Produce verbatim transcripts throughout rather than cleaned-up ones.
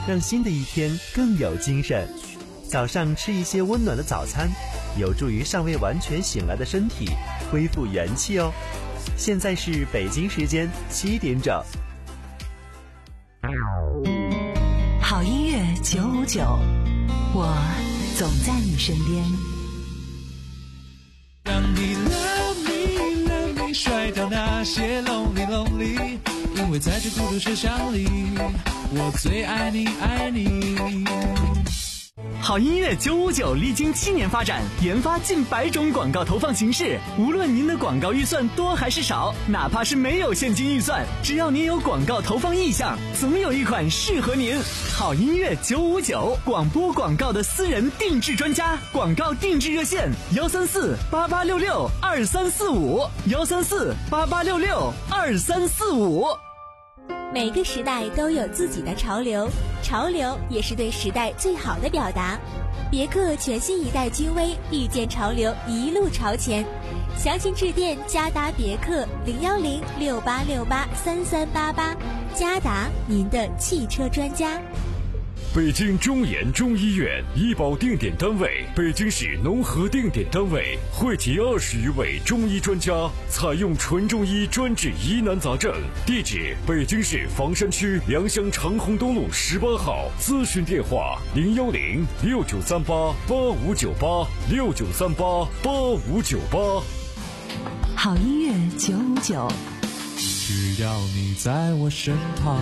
让新的一天更有精神。早上吃一些温暖的早餐，有助于尚未完全醒来的身体恢复元气哦。现在是北京时间七点整。 好音乐九五九，我总在你身边。 让你 love me love me 甩掉那些 lonely lonely， 因为在这孤独车厢里，我最爱你爱你。 好音乐九五九历经七年发展，研发近百种广告投放形式。无论您的广告预算多还是少，哪怕是没有现金预算，只要您有广告投放意向，总有一款适合您。好音乐九五九，广播广告的私人定制专家，广告定制热线幺三四八八六六二三四五幺三四八八六六二三四五。 每个时代都有自己的潮流，潮流也是对时代最好的表达。别克全新一代君威，遇见潮流，一路朝前。详情致电嘉达别克零幺零六八六八三三八八，嘉达，您的汽车专家。 北京中研中医院医保定点单位，北京市农合定点单位，汇集二十余位中医专家，采用纯中医专治疑难杂症。地址：北京市房山区良乡长虹东路十八号。咨询电话：零幺零六九三八八五九八六九三八八五九八。 好音乐九五九， 只要你在我身旁。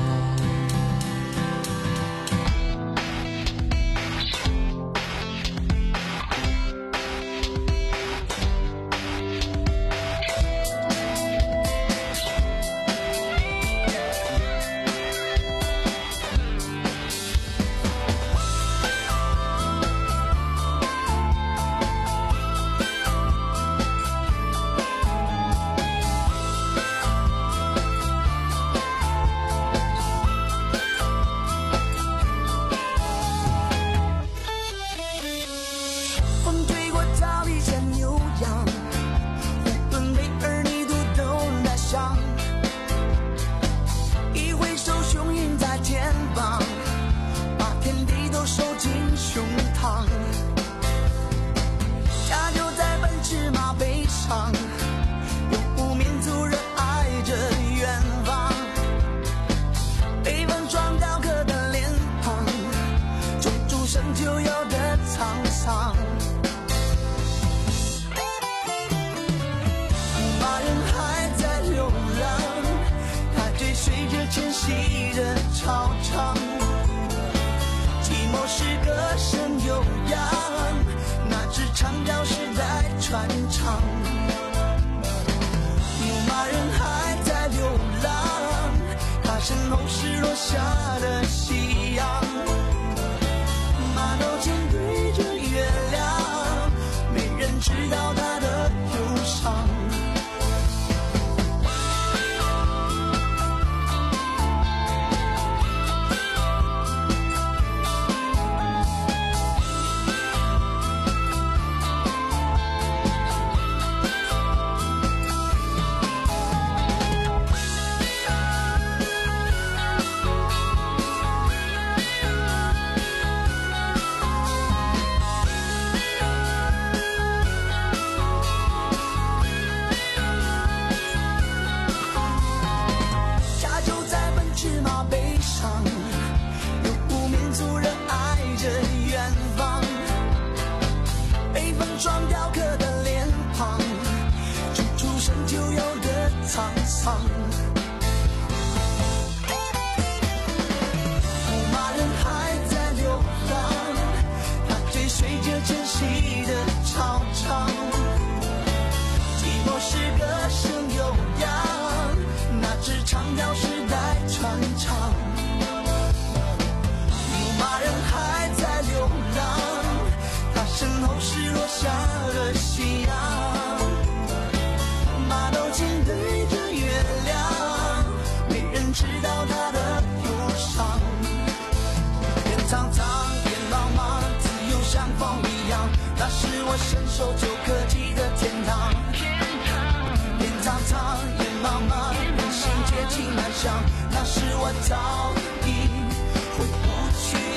那是我早已回不去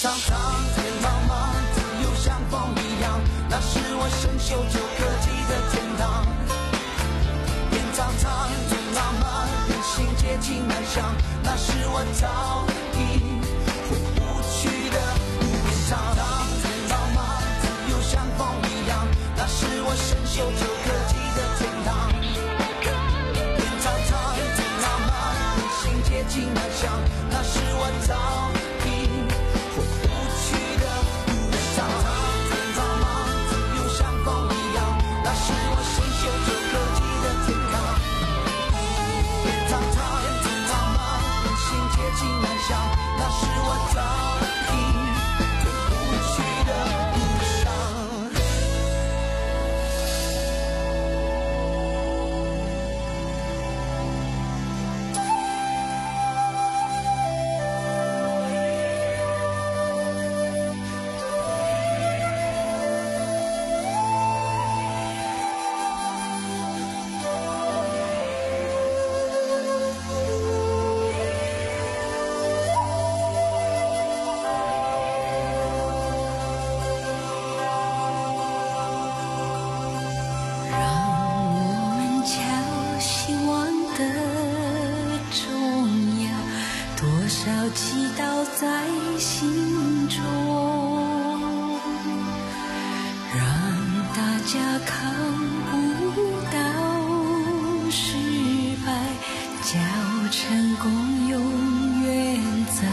苍苍，天茫茫，自由像风一样，那是我生锈旧科技的天堂。天苍苍，天茫茫，人心皆情难想，那是我早已回不去的天堂。天茫茫，自由像风一样，那是我生锈旧科技的天堂。天苍苍，天茫茫，人心皆情难想，那是我早已回不去的天堂。天茫茫，自由像风一样，那是我生锈旧科技的天堂。天苍苍，天茫茫，人心皆情难想，那是我早已回不去的路上。 祈祷在心中，让大家看不到失败，叫成功永远在。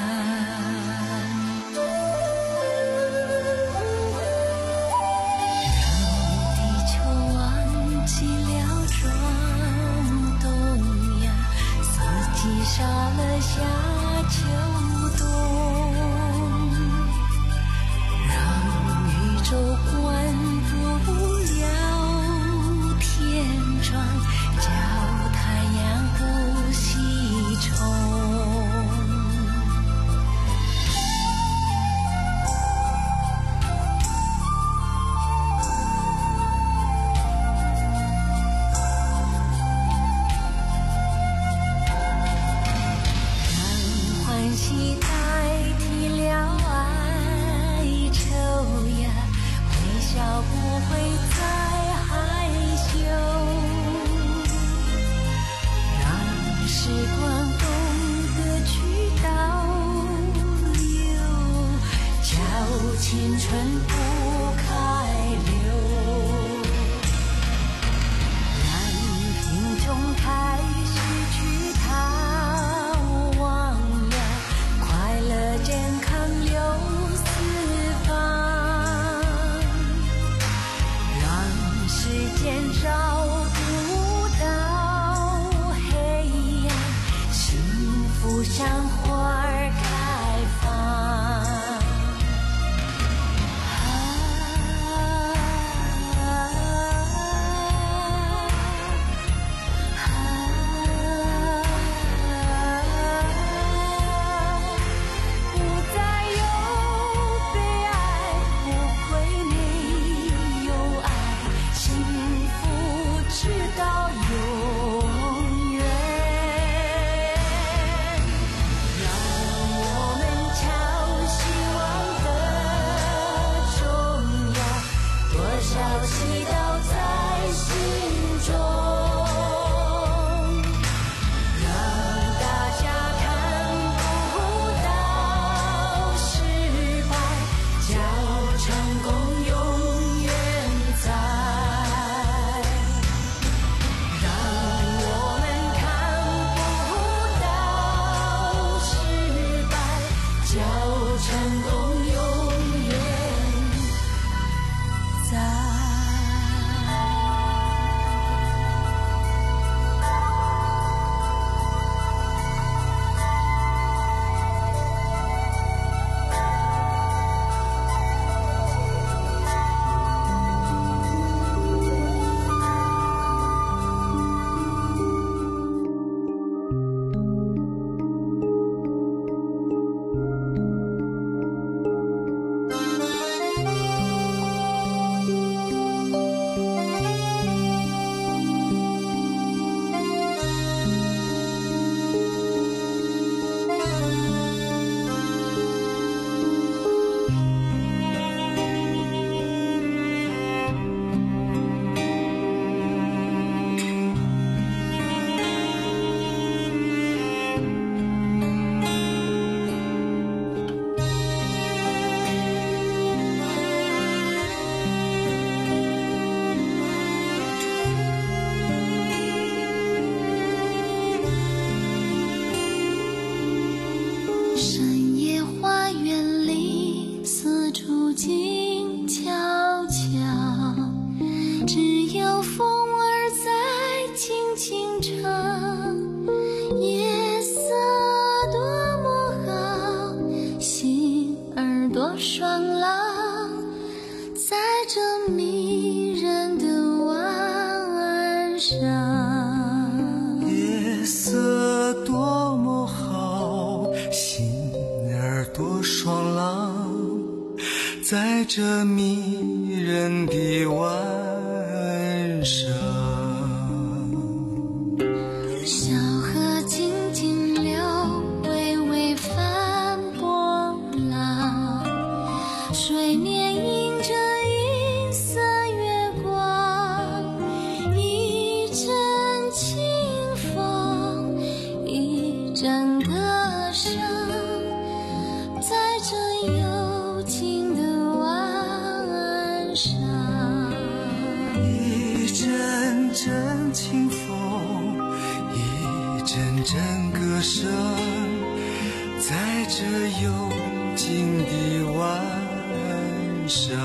让地球忘记了转动呀，四季杀了夏秋冬，让宇宙关不了天窗，叫太阳呼吸虫。期代替了哀愁呀，微笑不会再害羞，让时光懂得去倒流，叫青春不开流，让贫穷开始去逃亡，健康流四方，让时间找不到黑暗，幸福像花儿开放。啊处静悄悄，只有风儿在轻轻唱。夜色多么好，心儿多爽朗，在这迷人的晚上。 夜色多么好，心儿多爽朗，在这迷人的晚上。 小河静静流，微微泛波浪，水面映着银色月光，一阵清风，一阵歌声，在这幽静的晚上。 一阵阵清风，一阵阵歌声，在这幽静的晚上。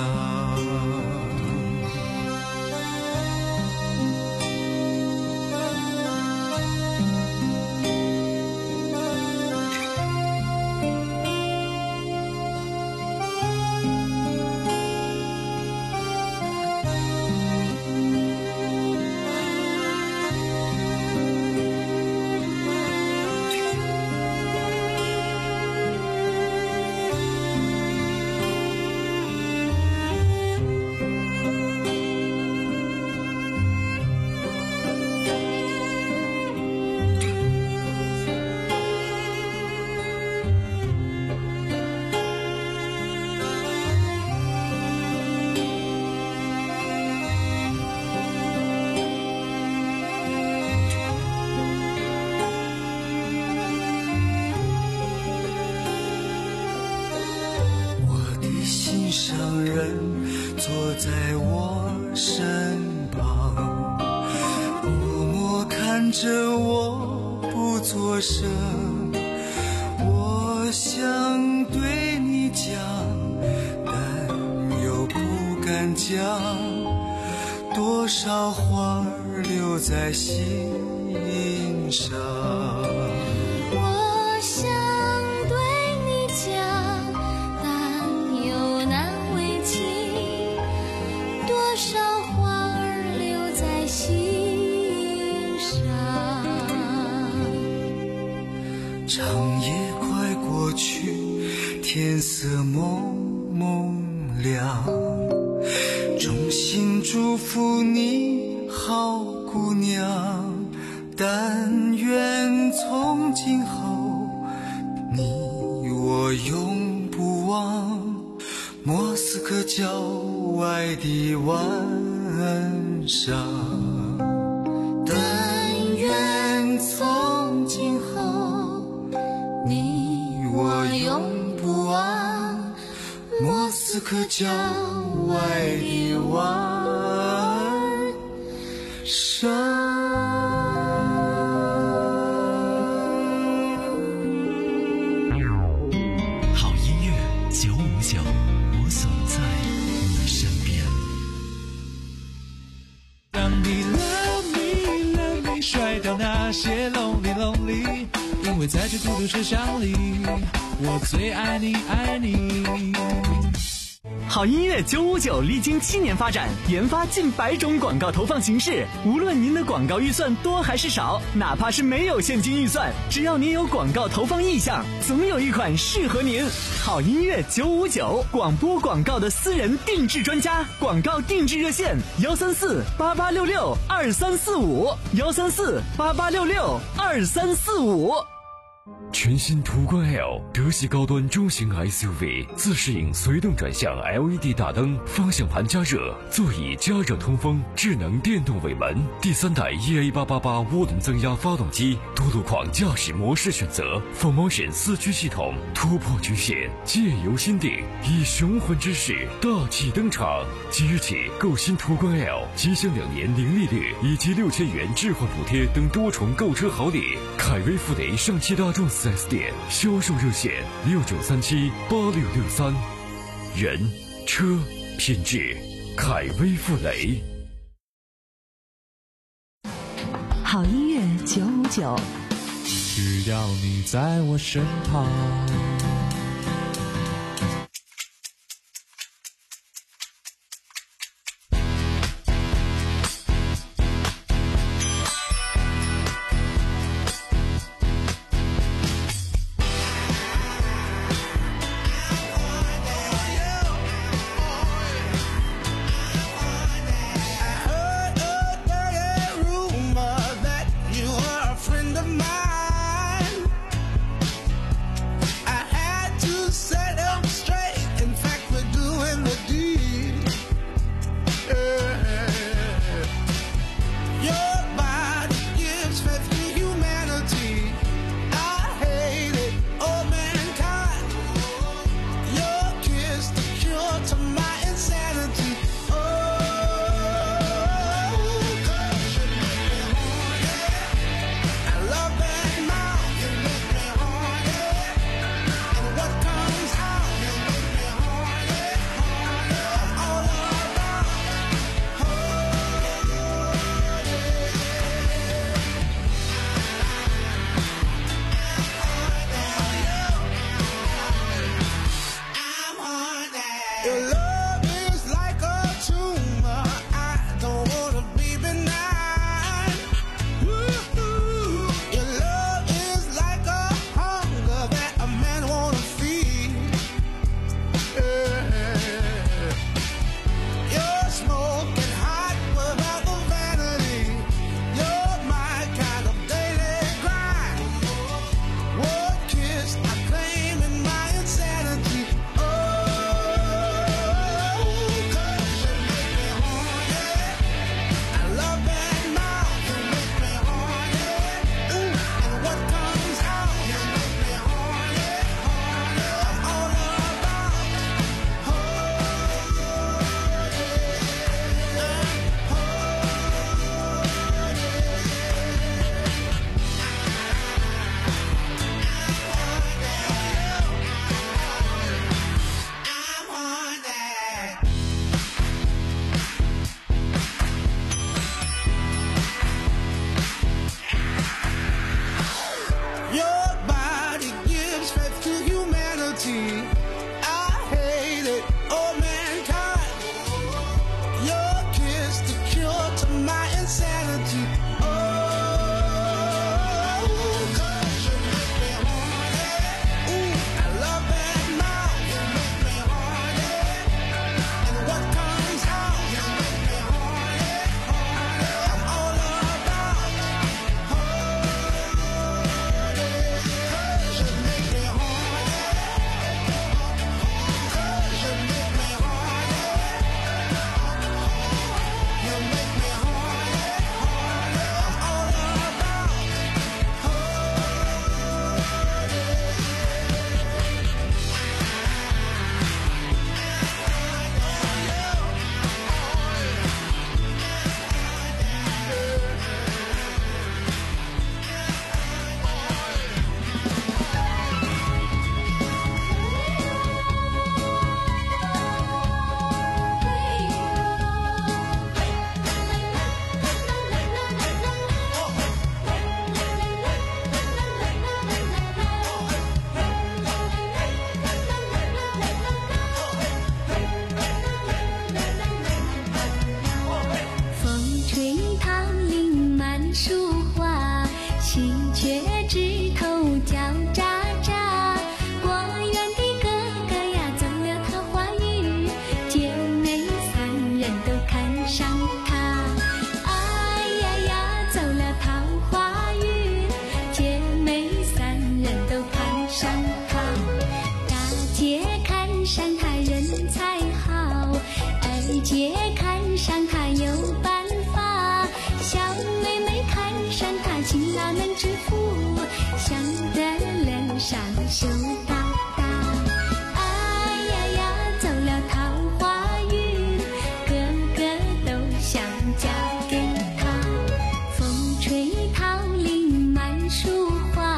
心上人坐在我身旁，默默看着我不作声。我想对你讲，但又不敢讲，多少话儿留在心上。 我想对你讲，但又难为情，多少话儿留在心上。 长夜快过去，天色蒙蒙亮，衷心祝福你好姑娘，但愿从今后你我永不忘莫斯科郊外的晚上。但愿从今后你我永不忘莫斯科郊外的晚上。 那些 lonely lonely， 因为在这孤独车厢里，我最爱你爱你。 好音乐九五九历经七年发展，研发近百种广告投放形式。无论您的广告预算多还是少，哪怕是没有现金预算，只要您有广告投放意向，总有一款适合您。好音乐九五九，广播广告的私人定制专家，广告定制热线幺三四八八六六二三四五幺三四八八六六二三四五。 全新途观 L 德系高端中型 S U V， 自适应随动转向 L E D 大灯，方向盘加热，座椅加热通风，智能电动尾门，第三代 E A 八八八涡轮增压发动机，多路况驾驶模式选择 ，Full Motion 四驱系统，突破局限，借由心定，以雄浑之势大气登场。即日起购新途观 L， 即享两年零利率以及六千元置换补贴等多重购车好礼。凯威富雷上汽大众四 S 店销售热线六九三七八六六三。 人、车、品质，凯威富雷。 好音乐九五九， 只要你在我身旁。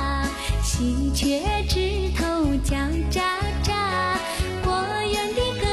喜鹊枝头叫喳喳，我园的歌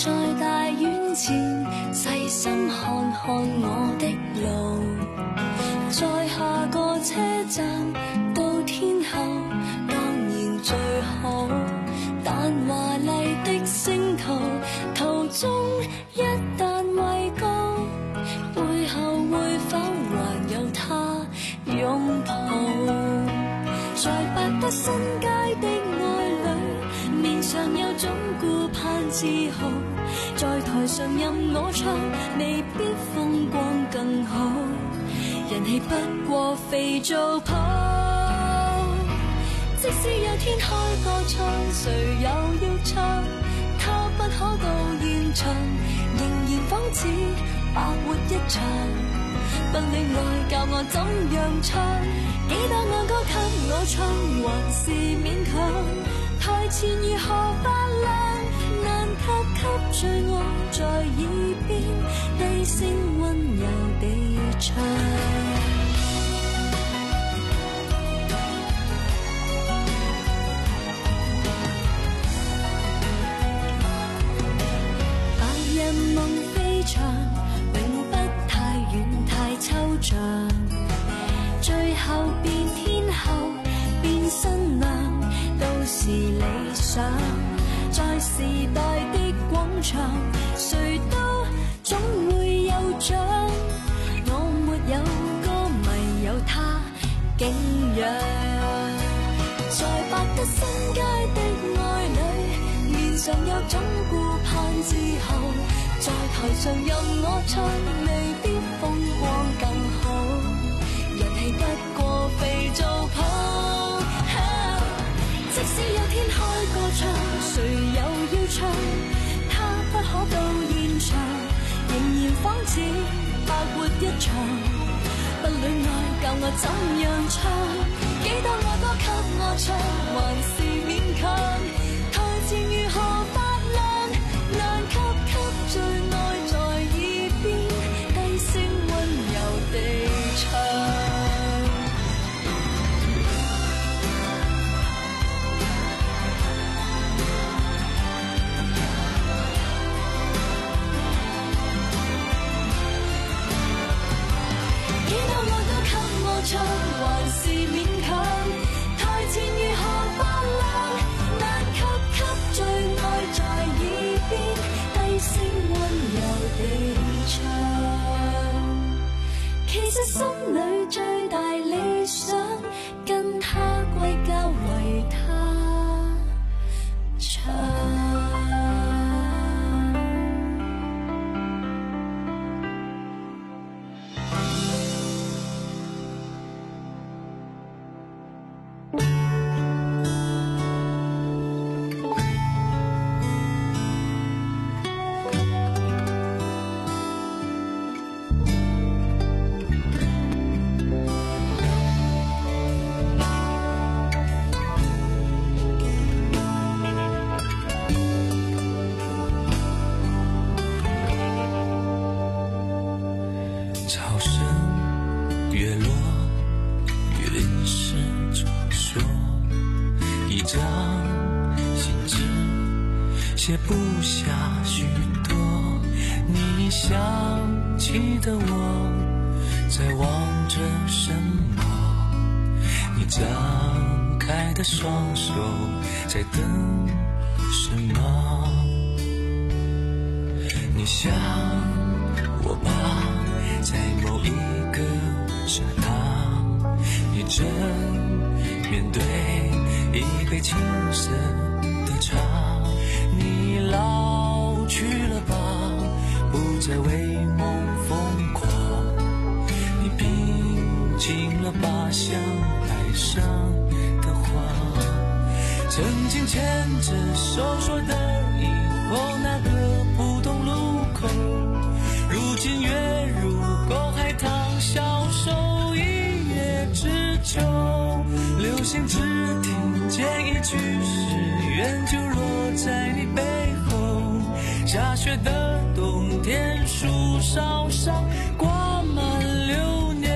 在大院前細心看看我的路，在下個車站到天后當然最好，但華麗的星途途中一旦畏高，背後會否還有他擁抱？在百德新街的愛侶，面上有種顧盼自豪，在台上任我唱，未必風光更好，人氣不過肥皂泡。即使有天開個唱，誰又要唱？他不可到現場，仍然仿似白活一場。不戀愛教我怎樣唱，幾多愛歌給我唱，還是勉強。台前如何發亮，難及給最愛在耳邊低聲溫柔地唱。夢飛翔，永不太遠太抽象，最後變天后變新娘都是理想。在時代的廣場，誰都總會有獎，我沒有歌迷有他景仰。在百德新街的愛侶，面上有種顧盼自豪，在台上任我唱，未必風光更好，人氣不過肥皂泡。啊、即使有天開個唱，誰又要唱？他不可到現場，仍然仿似白活一場。不戀愛教我怎樣唱？幾多愛歌給我唱，還是勉強。台前如何發亮，難及給最愛在耳邊低聲溫柔地唱。幾多愛歌給我唱，還是勉強。台前如何發亮，難及給最愛在耳邊低聲溫柔地唱。其實心裏最大理想，跟他歸家為他唱。 写不下许多你想起的我，在望着什么？你张开的双手在等什么？你想我吧，在某一个刹那，你正面对一杯青涩的茶。你老去了吧，不再为梦疯狂。你平静了吧，像爱上的花。曾经牵着手说的以后那个普通路口，如今跃入沟海棠，消瘦一叶知秋。流星只听见一句誓愿，就落在你背后。下雪的冬天，树梢上挂满流年。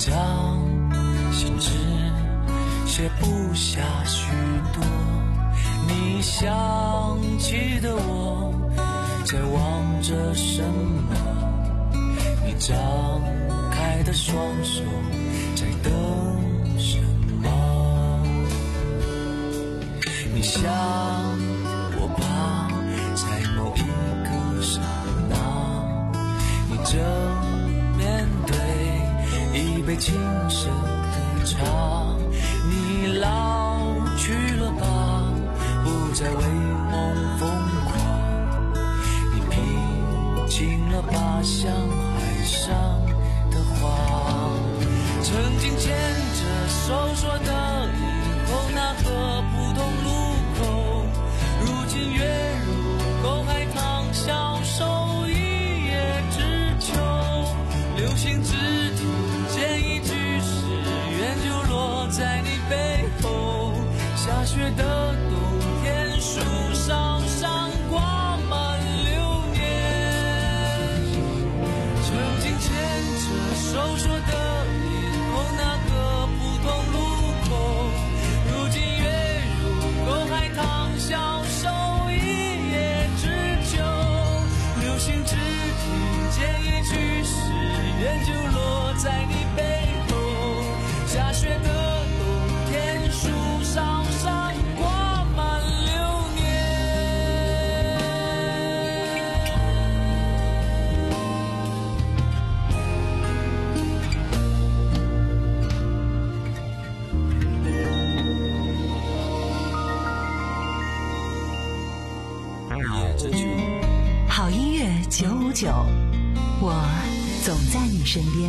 张信纸写不下许多，你想起的我在望着什么？你张开的双手在等什么？你想我吧，在某一个刹那，你正面对一杯清澈的茶，你老去了吧，不再为梦疯狂，你平静了吧，像海上的花，曾经牵着手说的以后那个普通路口，如今跃入公海棠消瘦一叶知秋，流星只听见一句誓愿就落在你背后，下雪的冬天树梢上挂满流年，曾经牵着手说的以后那个普通路口，如今跃入公海棠消瘦一叶知秋，流星只听见一句誓愿就落在你背后，下雪的冬天树梢上挂满流年。 好音乐九五九，我总在你身边。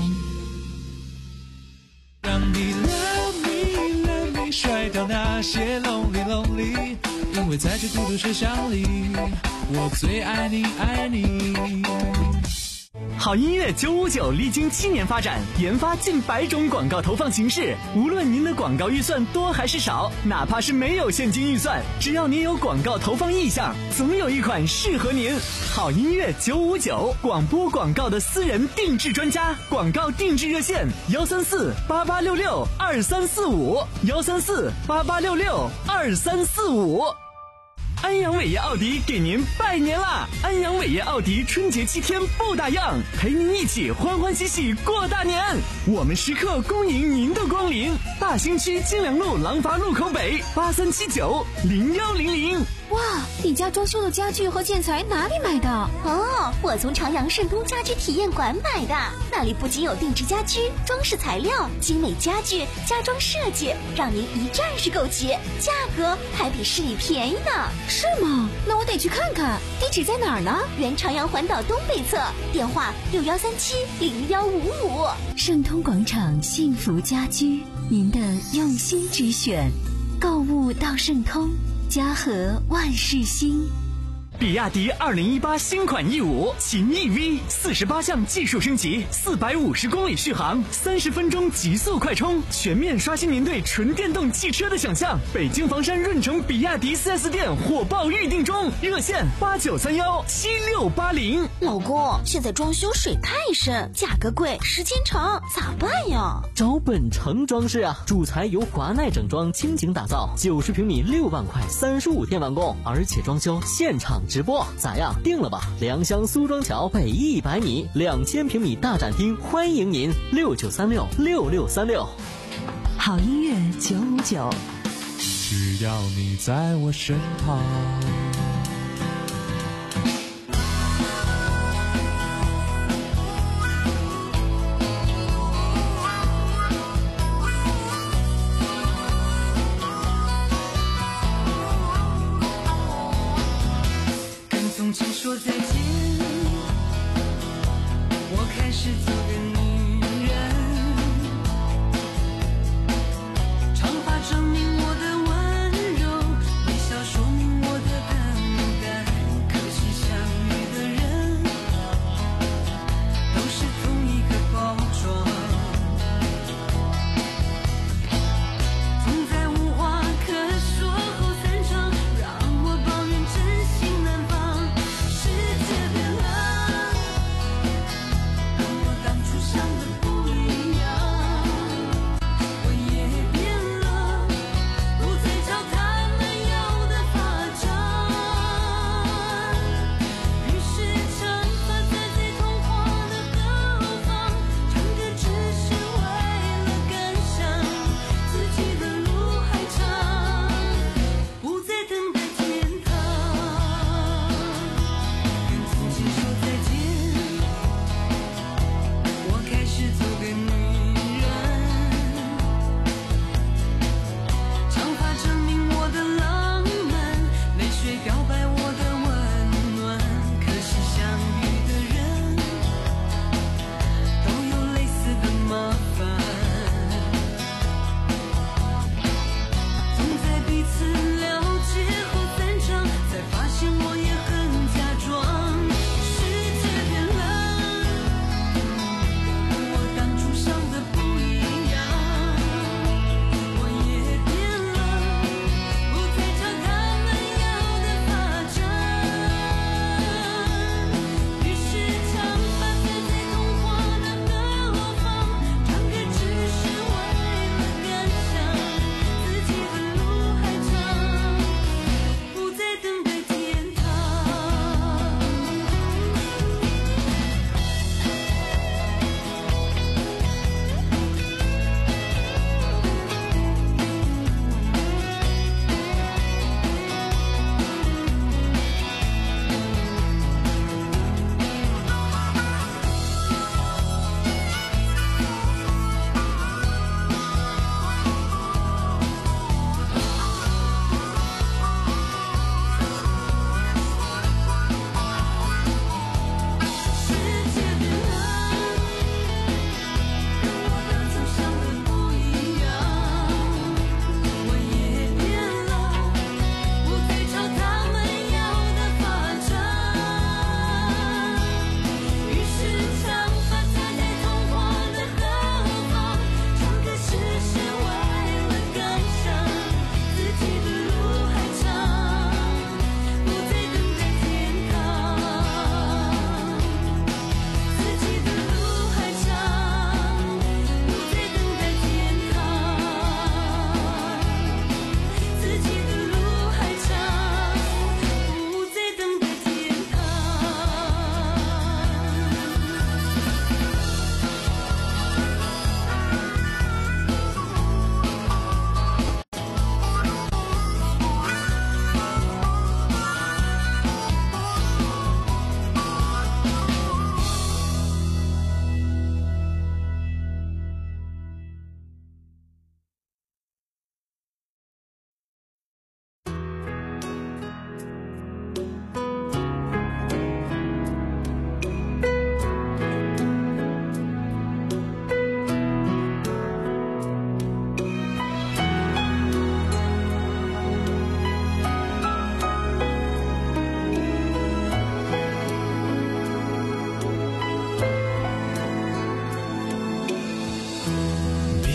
让你 love me love me 甩掉那些 lonely lonely， 因为在这孤独车厢里，我最爱你爱你。 好音乐九五九历经七年发展，研发近百种广告投放形式。无论您的广告预算多还是少，哪怕是没有现金预算，只要您有广告投放意向，总有一款适合您。好音乐九五九，广播广告的私人定制专家，广告定制热线幺三四八八六六二三四五幺三四八八六六二三四五。安阳伟业奥迪给您拜年啦！安阳伟业奥迪春节七天不打烊，陪您一起欢欢喜喜过大年。我们时刻恭迎您的光临。大兴区金良路廊坊路口北八三七九零幺零零。 哇，你家装修的家具和建材哪里买的？ 哦，我从朝阳盛东家居体验馆买的，那里不仅有定制家居、装饰材料、精美家具、家装设计，让您一站式购齐，价格还比市里便宜呢。 是吗？那我得去看看。地址在哪儿呢？ 原朝阳环岛东北侧，电话六幺三七零幺五五。 盛通广场幸福家居，您的用心之选，购物到盛通，家和万事兴。 比亚迪二零一八新款 E 五 秦 E V 四十八项技术升级，四百五十公里续航，三十分钟极速快充，全面刷新您对纯电动汽车的想象。北京房山润城比亚迪 四 S 店火爆预定中，热线八九三幺七六八零。 老公，现在装修水太深，价格贵，时间长，咋办呀？ 找本城装饰啊，主材由华奈整装倾情打造，九十平米六万块，三十五天完工，而且装修现场直播，咋样？定了吧？良乡苏庄桥北一百米，两千平米大展厅，欢迎您！六九三六六六三六。 好音乐九五九， 只要你在我身旁。 说再见，我开始做个女人，长发证明我的温柔，微笑说明我的感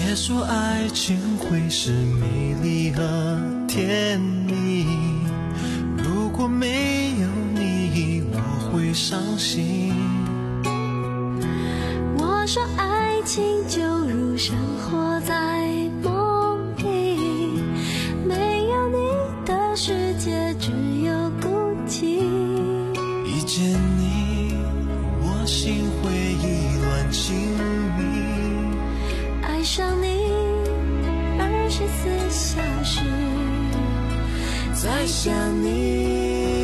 别说爱情会是美丽和甜蜜，如果没有你我会伤心。 我说爱情就如生活在梦里，没有你的世界只有孤寂。 一见你我心灰意乱情迷， 爱上你二十四小时在想你。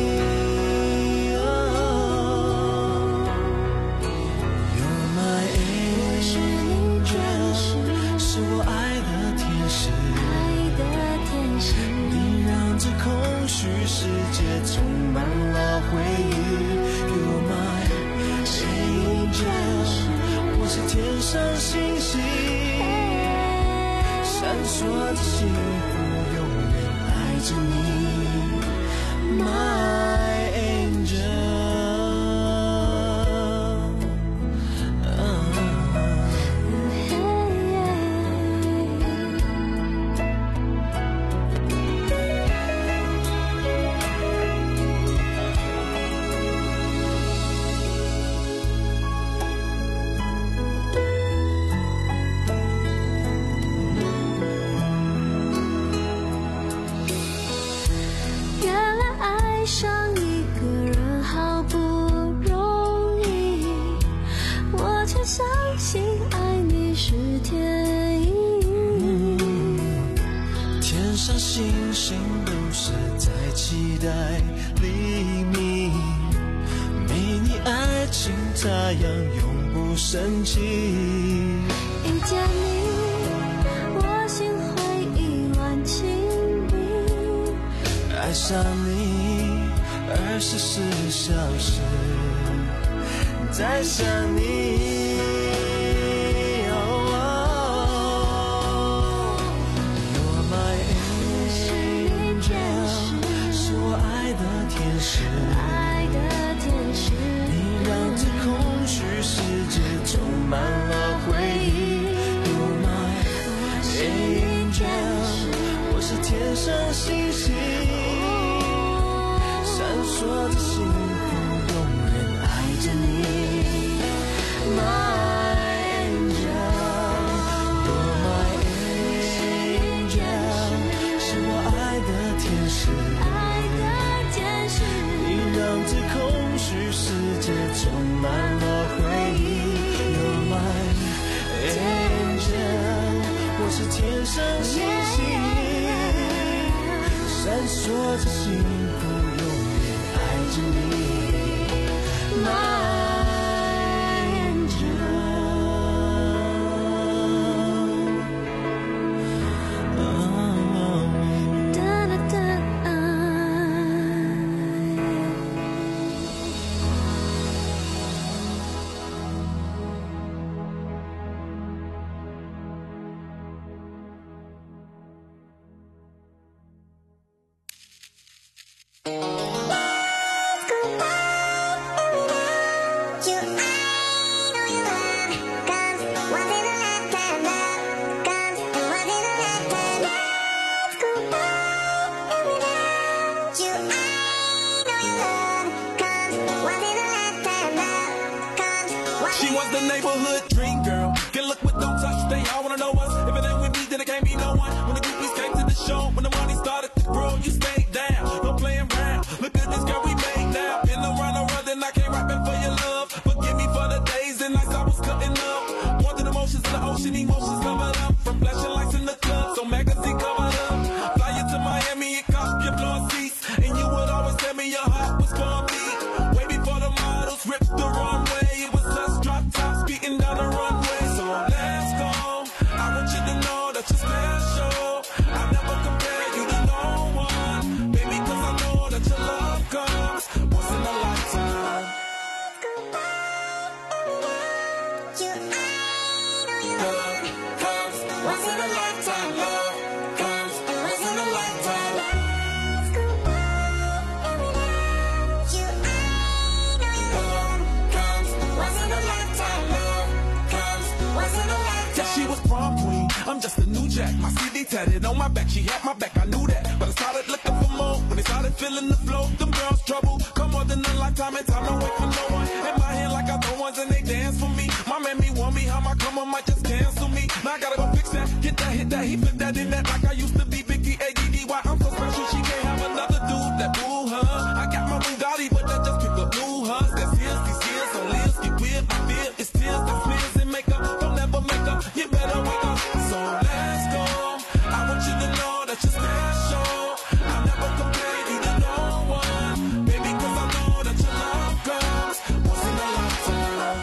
世界充满了回忆 You're my angel， 我是天上星星，闪烁着幸福，永远爱着你 My angel。 星星都是在期待黎明，没你爱情咋样永不生气。 遇见你我心灰意乱情迷， 爱上你二十四小时在想你。 爱的天使， 你让这空虚世界充满了回忆。You're my angel， 我是天上星星，闪烁着幸福，永远爱着你。My angel，You're my angel， 是我爱的天使。让这空虚世界充满了回忆 You're my angel， 我是天上星星，闪烁着幸福，永远爱着你 My angel。 I want you to know that you're special. I never compare you I'm just a new jack. My C D tatted on my back, she had my back, I knew that. But I started looking for more when they started feeling the flow. Them girls trouble, come more than a lifetime and time away from no one. In my hand like I throw ones and they dance for me. My man me want me, how my come on might just cancel me. Now I gotta go fix that, get that, hit that, he put that in that like I used to be. Biggie, A D D Y, I'm so special, she can't have another dude that boo her. I got my Bugatti, but that just pick up blue hugs. That's his, these years, so lives get weird. My fear is tears, that smears and makeup. Don't ever make up, you better wake up. So let's go. I want you to know that you're special. I never complain either no one, baby, cause I know that your love comes once in a lifetime.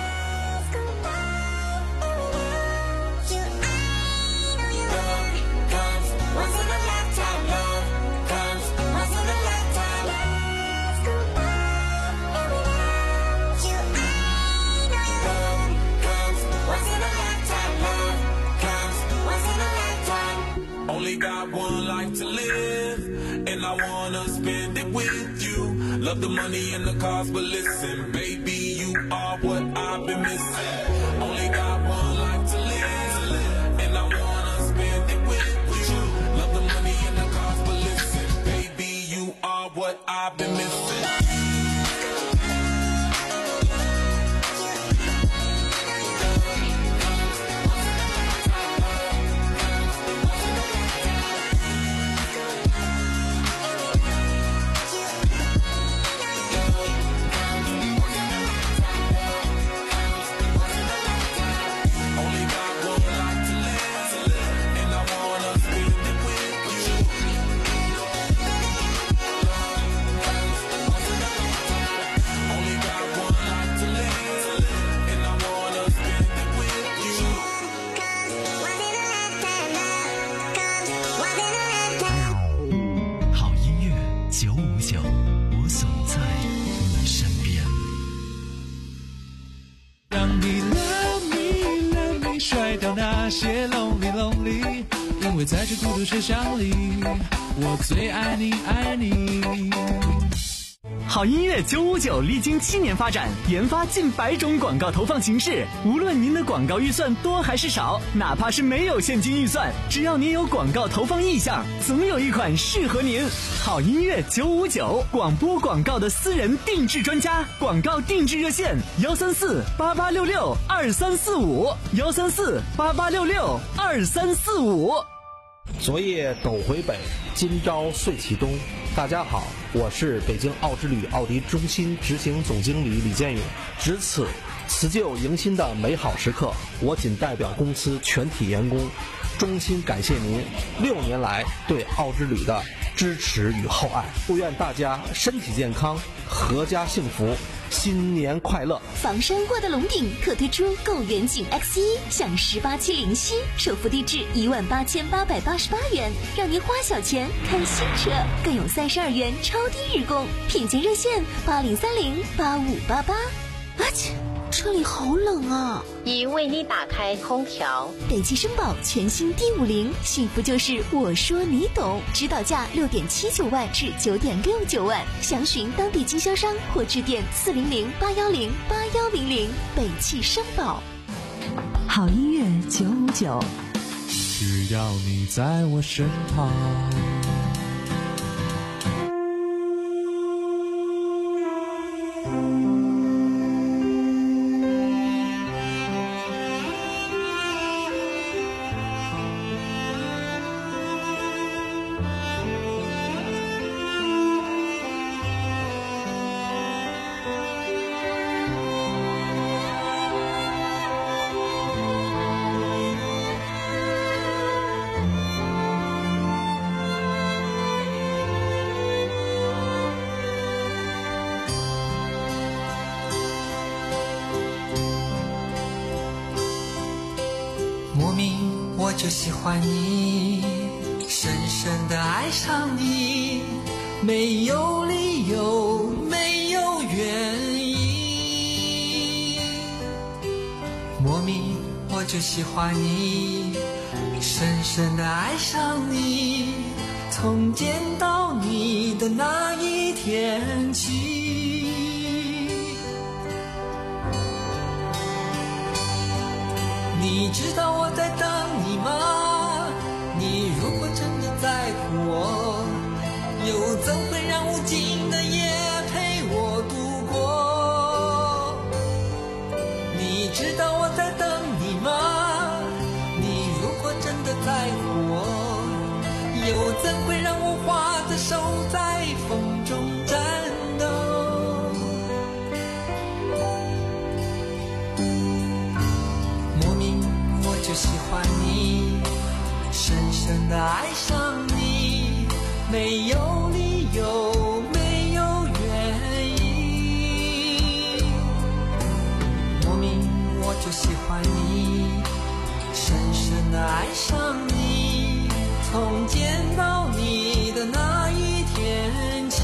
Only got one life to live, and I wanna spend it with you. Love the money and the cars, but listen, baby, you are what I've been missing. Only got one life to live, and I wanna spend it with you. Love the money and the cars, but listen, baby, you are what I've been missing. 那些 lonely lonely， 因为在这孤独车厢里，我最爱你爱你。 好音乐九五九历经七年发展，研发近百种广告投放形式。无论您的广告预算多还是少，哪怕是没有现金预算，只要您有广告投放意向，总有一款适合您。好音乐九五九，广播广告的私人定制专家，广告定制热线幺三四八八六六二三四五幺三四八八六六二三四五。 昨夜斗回北，今朝岁其东。大家好，我是北京奥之旅奥迪中心执行总经理李建勇。值此辞旧迎新的美好时刻，我仅代表公司全体员工，衷心感谢您六年来对奥之旅的支持与厚爱。祝愿大家身体健康，阖家幸福，新年快乐！ 房山挂的龙顶可推出购远景 X 一，享十八期零息，首付低至一万八千八百八十八元，让您花小钱看新车，更有三十二元超低日供。品鉴热线八零三零八五八八。啊切！车里好冷啊！ 已为你打开空调。 北汽绅宝全新 D 五零，幸福就是我说你懂，指导价六点七九万至九点六九万，详询当地经销商或致电四零零八幺零八幺零零。北汽绅宝。 好音乐九五九， 只要你在我身旁。 莫名我就喜欢你，深深地爱上你，没有理由，没有原因。莫名我就喜欢你，深深地爱上你，从见到你的那一天起。你知道我在等你吗？ 尽的夜陪我度过。你知道我在等你吗？你如果真的在乎我，又怎会让我花着手在风中颤抖？莫名我就喜欢你，深深的爱上你，没有理由，没有原因。莫名我就喜欢你，深深的爱上你，从见到你的那一天起。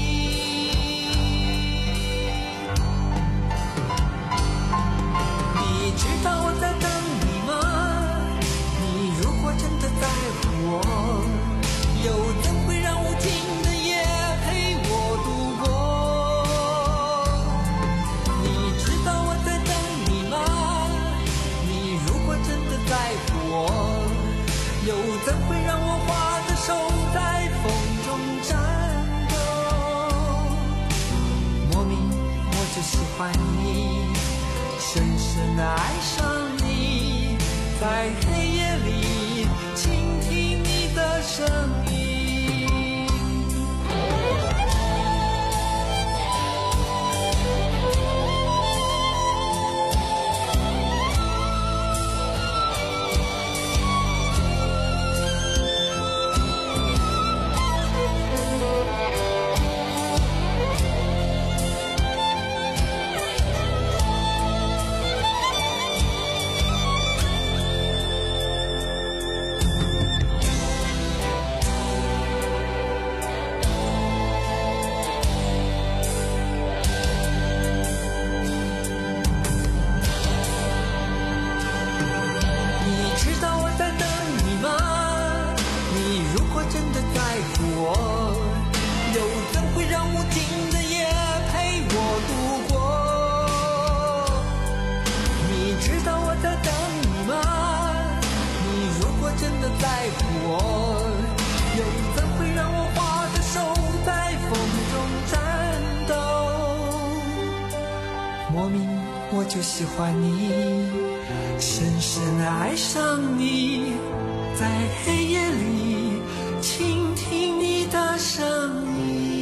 你知道我在等你吗？你如果真的在乎我，又怎会让无尽的夜陪我度过？你知道我在等你吗？你如果真的在乎我，又怎会让我花着手在风中颤抖？莫名我就喜欢你，深深的爱上你，在黑夜里倾听你的声音。我就喜欢你，深深地爱上你，在黑夜里倾听你的声音。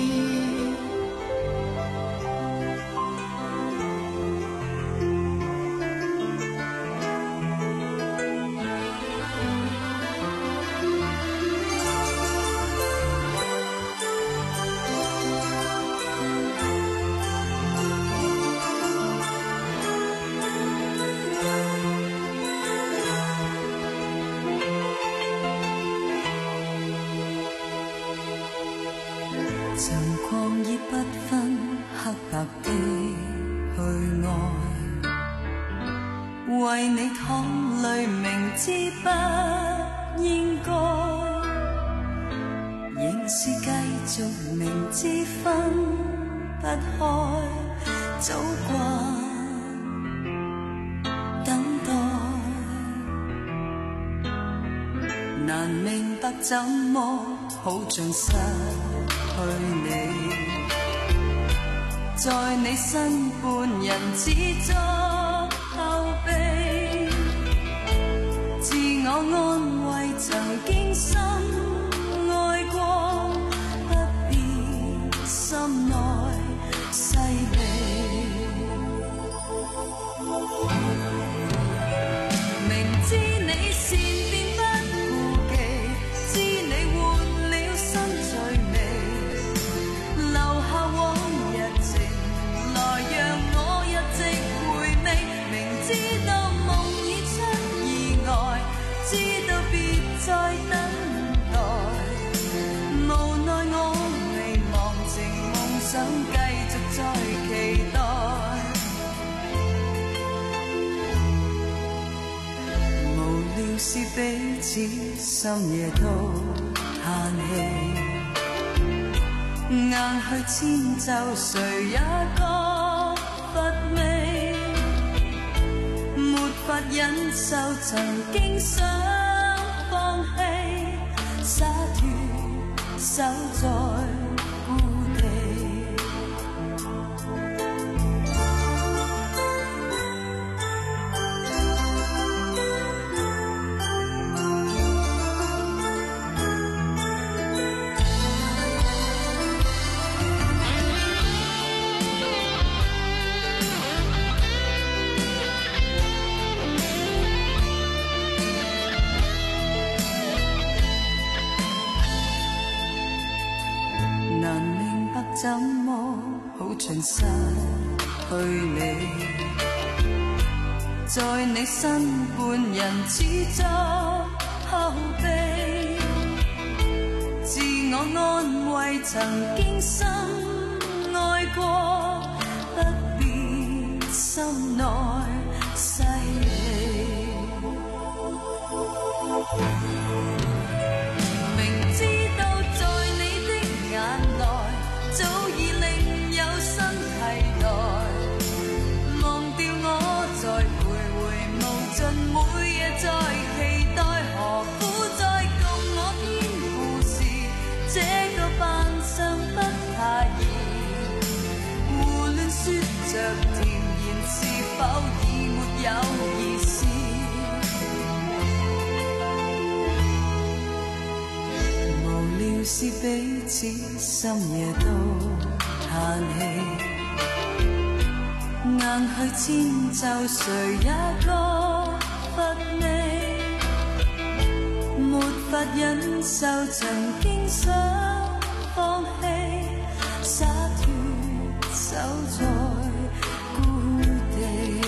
曾狂熱不分黑白的去愛，為你淌淚明知不應該，仍是繼續明知分不開，早慣等待，難明白怎麼好像失去你，在你身伴人只作後備，自我安慰曾經深愛過，不必心內細膩，明知你善變不顧忌，知你換了新趣味，留下往日情來讓我一直回味，明知道夢已出意外，知道別再等待，無奈我未忘情夢想繼續再期待，無聊是彼此深夜都嘆氣，硬去遷就誰也覺乏味，沒法忍受曾經想放棄，灑脱手再怎麼好盡失去你？在你身伴人似作後備，自我安慰曾經深愛過，不必心內細氣。明知道在你的眼內早已另有新替代，忘掉我在徘徊無盡，每夜在期待，何苦再共我編故事？這個扮相不太易，胡亂說着甜言，是否已沒有意思？無聊是彼此深夜都嘆氣，硬去遷就誰也覺乏味，沒法忍受曾經想放棄，灑脫守在故地，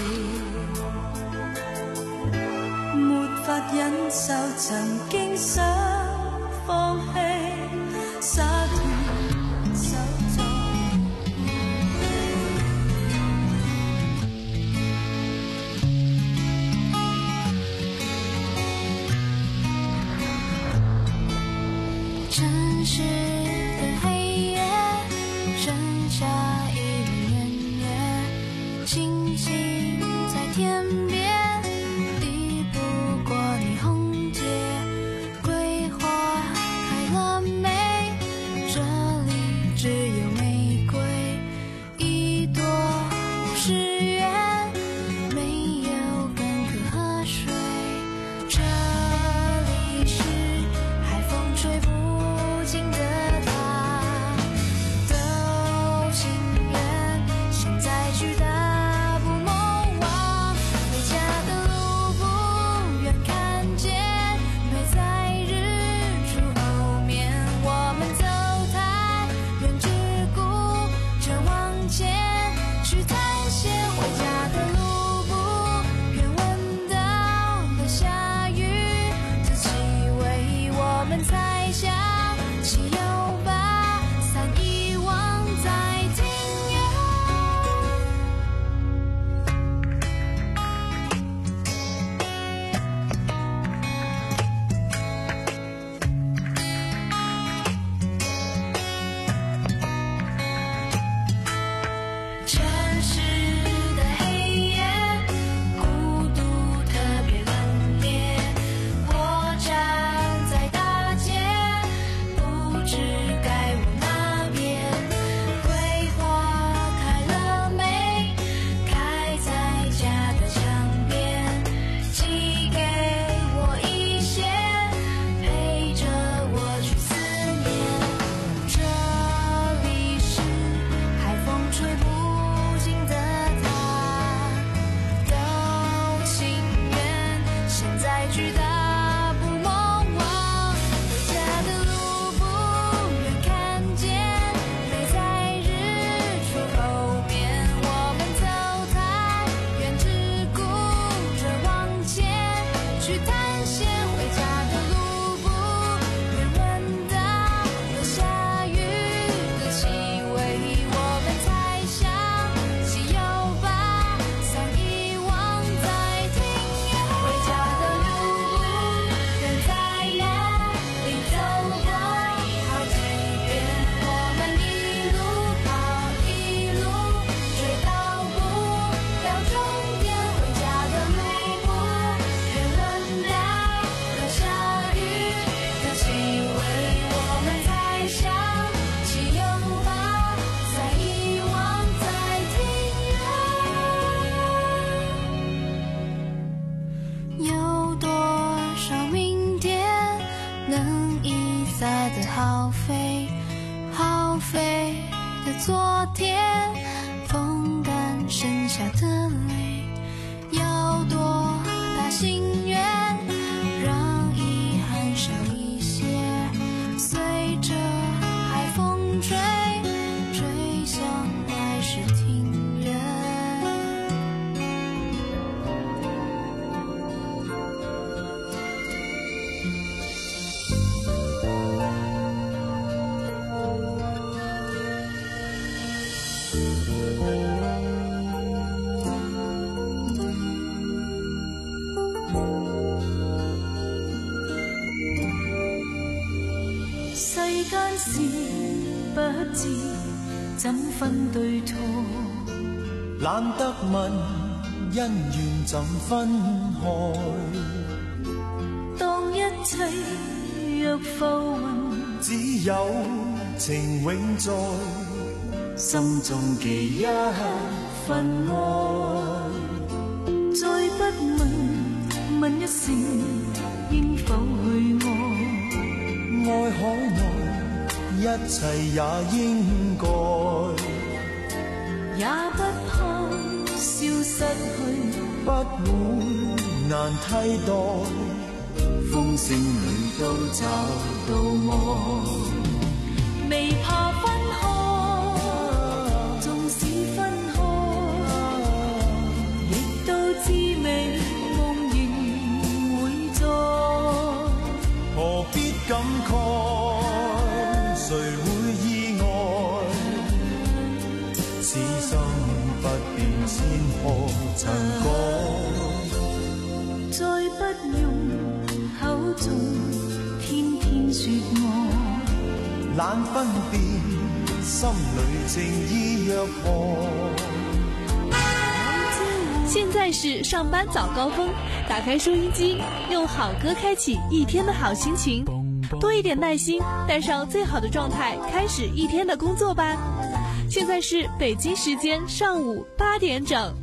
沒法忍受曾經想放棄，灑脫守在城市的黑夜，剩下一轮圆月，星星在天边，抵不过霓虹街。桂花开了没？这里只有玫瑰，一朵五十元，没有干渴和水。这里是海风吹不尽的他，都情愿现在去大步梦往，回家的路不远，看见陪在日出后面，我们走太远，只顾着往前去探险，回家的路不远，闻到了下雨的气味，我们猜想汽油把伞遗忘在庭院。城市的黑夜，孤独特别冷冽，我站在大街，不知该往哪边。桂花开了没？开在家的墙边，寄给我一些，陪着我去思念。这里是海风吹不尽的他，都情愿现在去大步梦往，回家的路不远，看见陪在日出后面，我们走太远，只顾着往前去探险，回家的路不远，闻到了下雨的气味，我们猜想汽油把伞遗忘在庭院，回家的路不远，在哪里走过好几遍，我们一路跑一路追到不了终点，回家的路不远，闻到了下雨的气味，我们猜想汽油把伞遗忘在庭院。有多少明天能一再的耗费，耗费的昨天，风干剩下的泪，要多大心愿，让遗憾少一些，随着海风吹，吹世間事，不知怎分對錯。 懶得問恩怨怎分開， 當一切若浮雲， 只有情永在心中記一份愛。 再不問問一聲應否去愛， 愛可愛一切也應該， 也不怕消失去， 不會難替代，風聲裏都找到愛， 未怕分開，縱使分開，亦都知美夢仍會在， 何必感慨，誰會意外，此心不變千何曾改， 再不用口中天天說愛， 懶分辨心裏情意若何。 现在是上班早高峰，打开收音机，用好歌开启一天的好心情，多一点耐心，带上最好的状态，开始一天的工作吧。现在是北京时间上午八点整。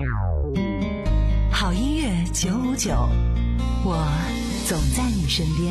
好音乐九五九，我总在你身边。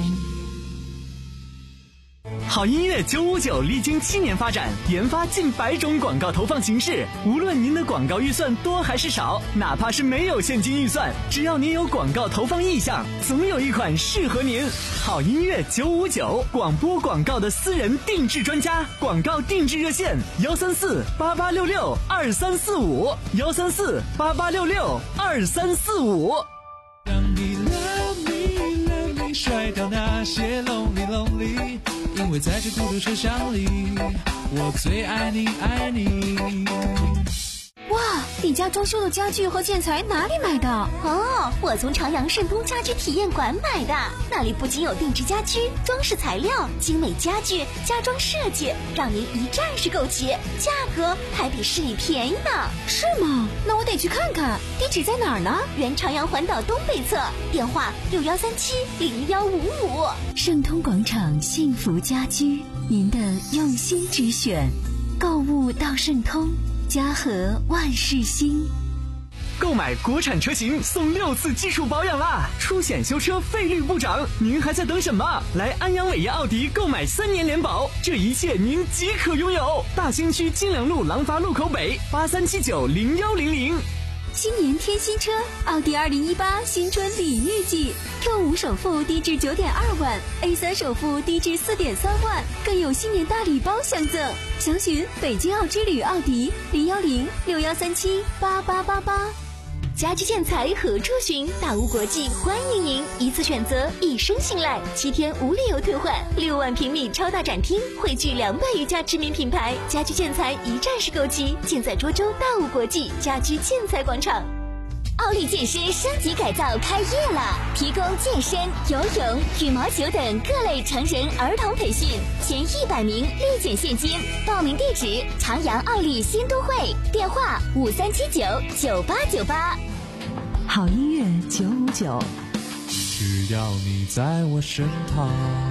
好音乐九五九历经七年发展，研发近百种广告投放形式。无论您的广告预算多还是少，哪怕是没有现金预算，只要您有广告投放意向，总有一款适合您。好音乐九五九，广播广告的私人定制专家，广告定制热线：幺三四八八六六二三四五，幺三四八八六六二三四五。 让你 love me love me 甩掉那些 lonely lonely， 因为在这孤独车厢里，我最爱你爱你。 哇，你家装修的家具和建材哪里买的？ 哦，我从朝阳盛通家居体验馆买的，那里不仅有定制家居、装饰材料、精美家具、家装设计，让您一站式购齐，价格还比市里便宜呢。 是吗？那我得去看看，地址在哪儿呢？ 原朝阳环岛东北侧，电话六幺三七零幺五五。 盛通广场幸福家居，您的用心之选，购物到盛通，家和万事兴。 购买国产车型送六次技术保养啦，出险修车费率不涨，您还在等什么？来安阳伟业奥迪购买三年联保，这一切您即可拥有。大兴区金良路廊坊路口北八三七九零幺零零。 新年添新车，奥迪二零一八新春礼遇季 ，Q 五首付低至九点二万 ，A 三首付低至四点三万，更有新年大礼包相赠。详询北京奥之旅奥迪零幺零六幺三七八八八八。 家居建材何处寻？大屋国际欢迎您，一次选择，一生信赖，七天无理由退换，六万平米超大展厅，汇聚两百余家知名品牌，家居建材一站式购齐，尽在涿州大屋国际家居建材广场。奥利健身升级改造开业了，提供健身、游泳、羽毛球等各类成人儿童培训，前一百名立减现金。报名地址：朝阳奥利新都会，电话五三七九九八九八。 好音乐九五九， 只要你在我身旁。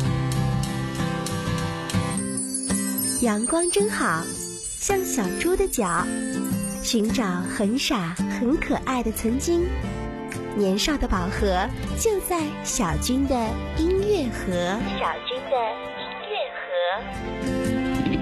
阳光真好，像小猪的脚，寻找很傻很可爱的曾经，年少的宝盒就在小军的音乐盒。 小军的音乐盒。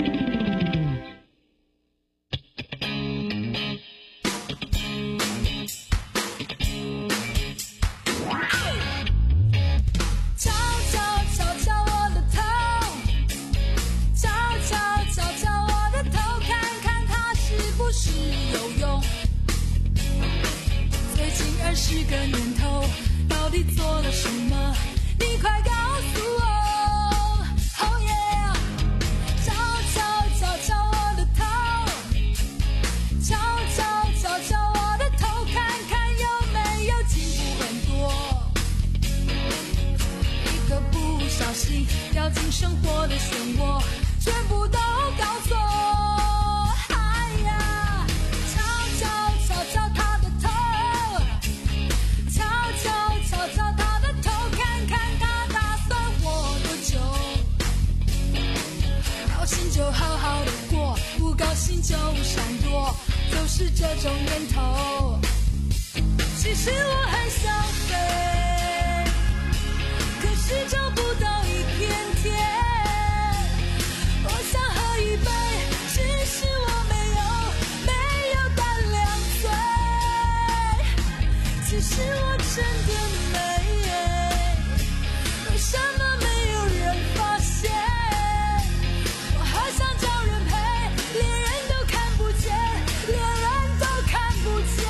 二十个年头，到底做了什么？你快告诉我。Oh yeah， 敲敲敲敲我的头，敲敲敲敲我的头，看看有没有进步很多。一个不小心掉进生活的漩涡，全部都搞错。哎呀，敲敲敲敲他的头，敲敲敲敲他的头，看看他打算我多久。高兴就好好的过，不高兴就闪躲，就是这种念头。其实我很想飞，可是找不到一片天。我想喝一杯，只是我没有没有胆量醉。其实我真的美，为什么没有人发现？我好想找人陪，连人都看不见，连人都看不见。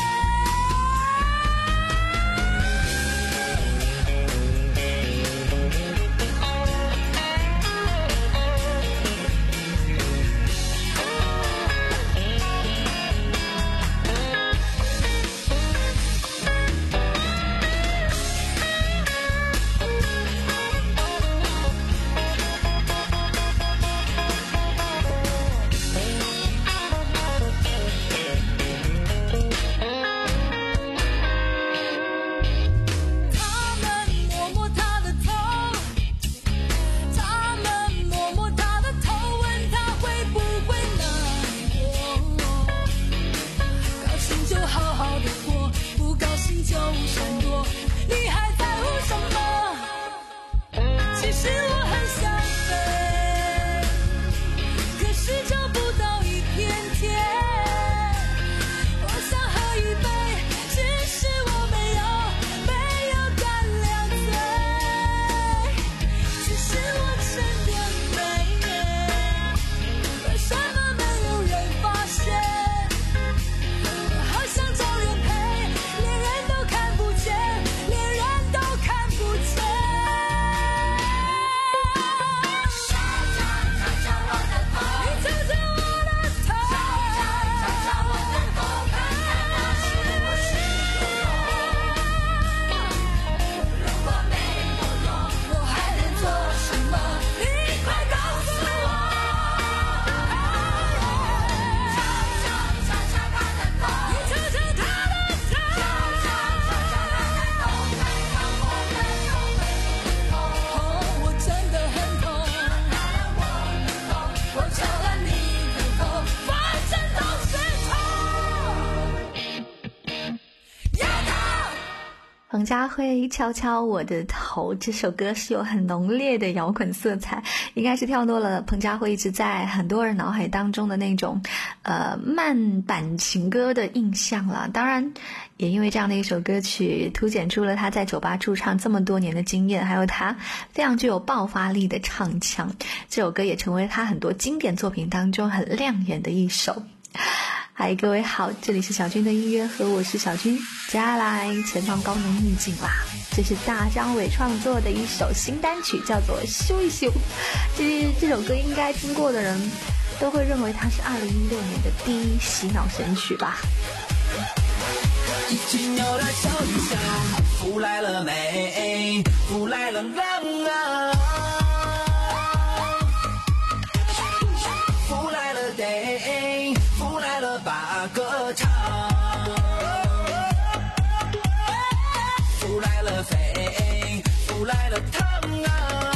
彭佳慧敲敲我的头，这首歌是有很浓烈的摇滚色彩，应该是跳脱了彭佳慧一直在很多人脑海当中的那种呃慢板情歌的印象了。当然也因为这样的一首歌曲凸显出了他在酒吧驻唱这么多年的经验，还有他非常具有爆发力的唱腔，这首歌也成为他很多经典作品当中很亮眼的一首。嗨，各位好，这里是小军的音乐盒，我是小军。接下来前方高能预警啦，这是大张伟创作的一首新单曲，叫做修一修。这这首歌应该听过的人都会认为它是二零一六年的第一洗脑神曲吧。 一群牛的笑一笑，福来了没？福来了浪啊！福来了得，福来了把歌唱。福来了飞，福来了烫啊！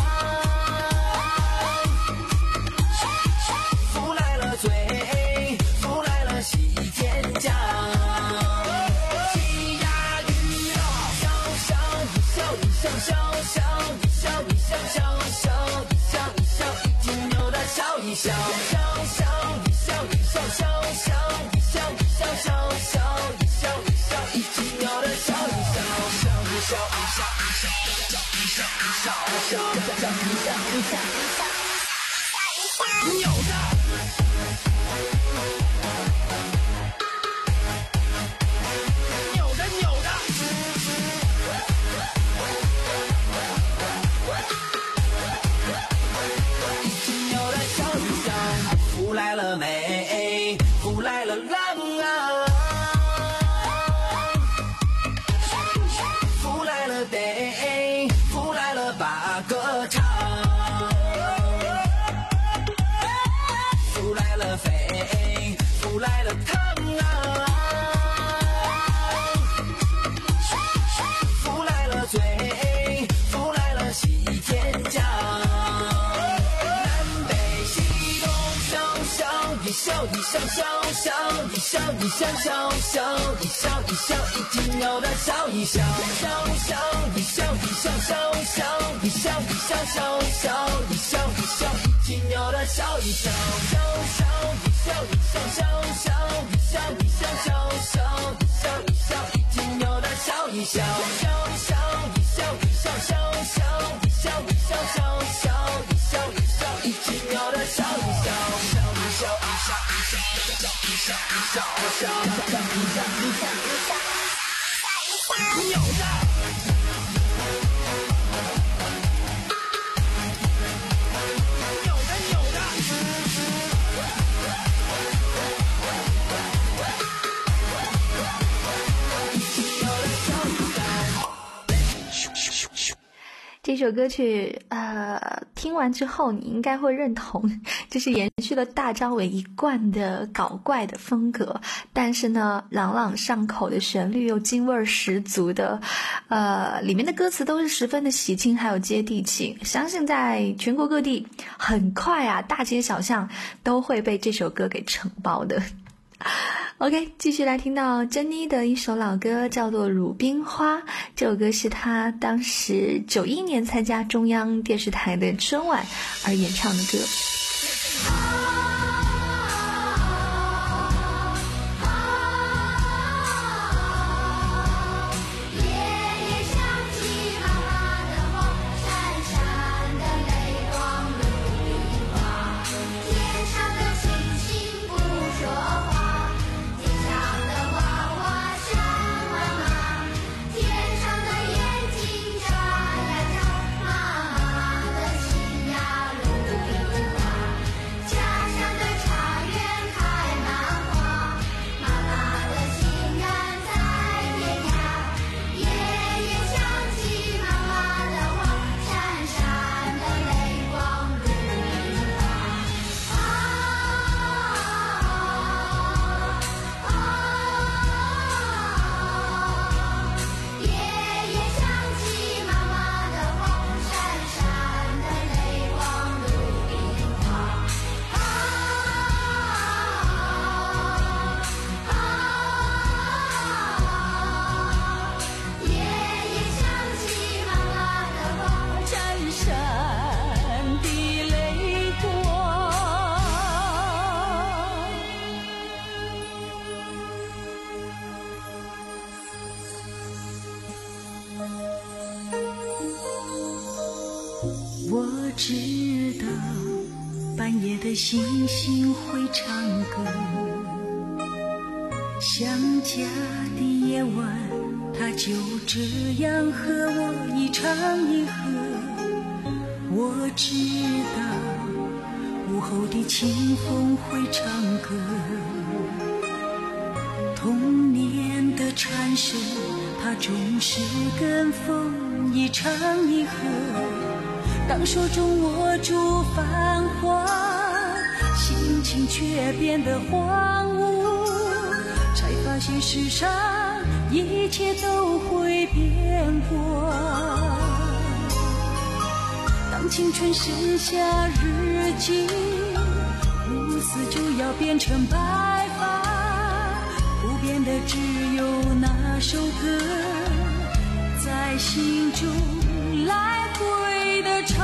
福来了醉，福来了喜天降。笑笑一笑一笑笑笑一笑一笑，一斤牛的笑一笑，笑笑一笑一笑笑笑一笑一笑笑笑一笑一笑，一斤牛的笑一笑，笑一笑一笑一笑一笑一笑一笑一笑一笑一笑一笑，牛的。福来了没？福来了浪啊！福来了得，福来了把那歌唱。福来了飞，福来了疼啊，福来了醉，福来了西天降。南北西东，小小一小一小小小一小一小小小一小一小一斤有的小一小小小一小一小小小一小一小小小一小一小一斤有的小一小小小一小一小小小一小一小小小一小一小一斤有的小一小小小一小一小小小一小一小小小一小一小一斤有的小一小小一小一小一小一小一小一小一小一小一小一小有的。 这首歌曲呃，听完之后你应该会认同，这是延续了大张伟一贯的搞怪的风格，但是呢朗朗上口的旋律又京味儿十足的，呃，里面的歌词都是十分的喜庆还有接地气，相信在全国各地很快啊大街小巷都会被这首歌给承包的。OK， 继续来听到珍妮的一首老歌，叫做《鲁冰花》。这首歌是她当时九一年参加中央电视台的春晚而演唱的歌。 我知道半夜的星星会唱歌，想家的夜晚它就这样和我一唱一和。我知道午后的清风会唱歌，童年的蝉声它总是跟风一唱一和。当手中握住繁华，心情却变得荒芜，才发现世上一切都会变过。当青春剩下日记，乌丝就要变成白发，不变的只有那首歌在心中来回的唱。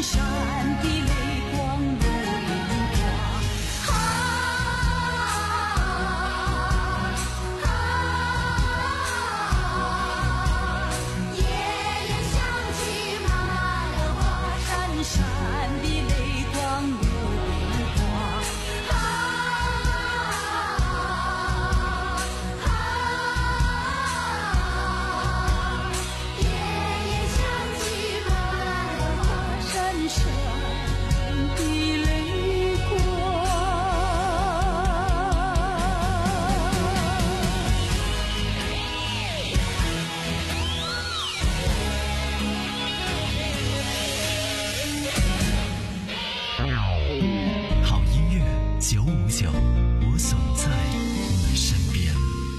闪的泪光如荧光。夜夜想起妈妈的话，闪闪的泪光如荧光。夜夜想起妈妈的话，闪闪的泪光。 好音乐九五九，我总在你身边。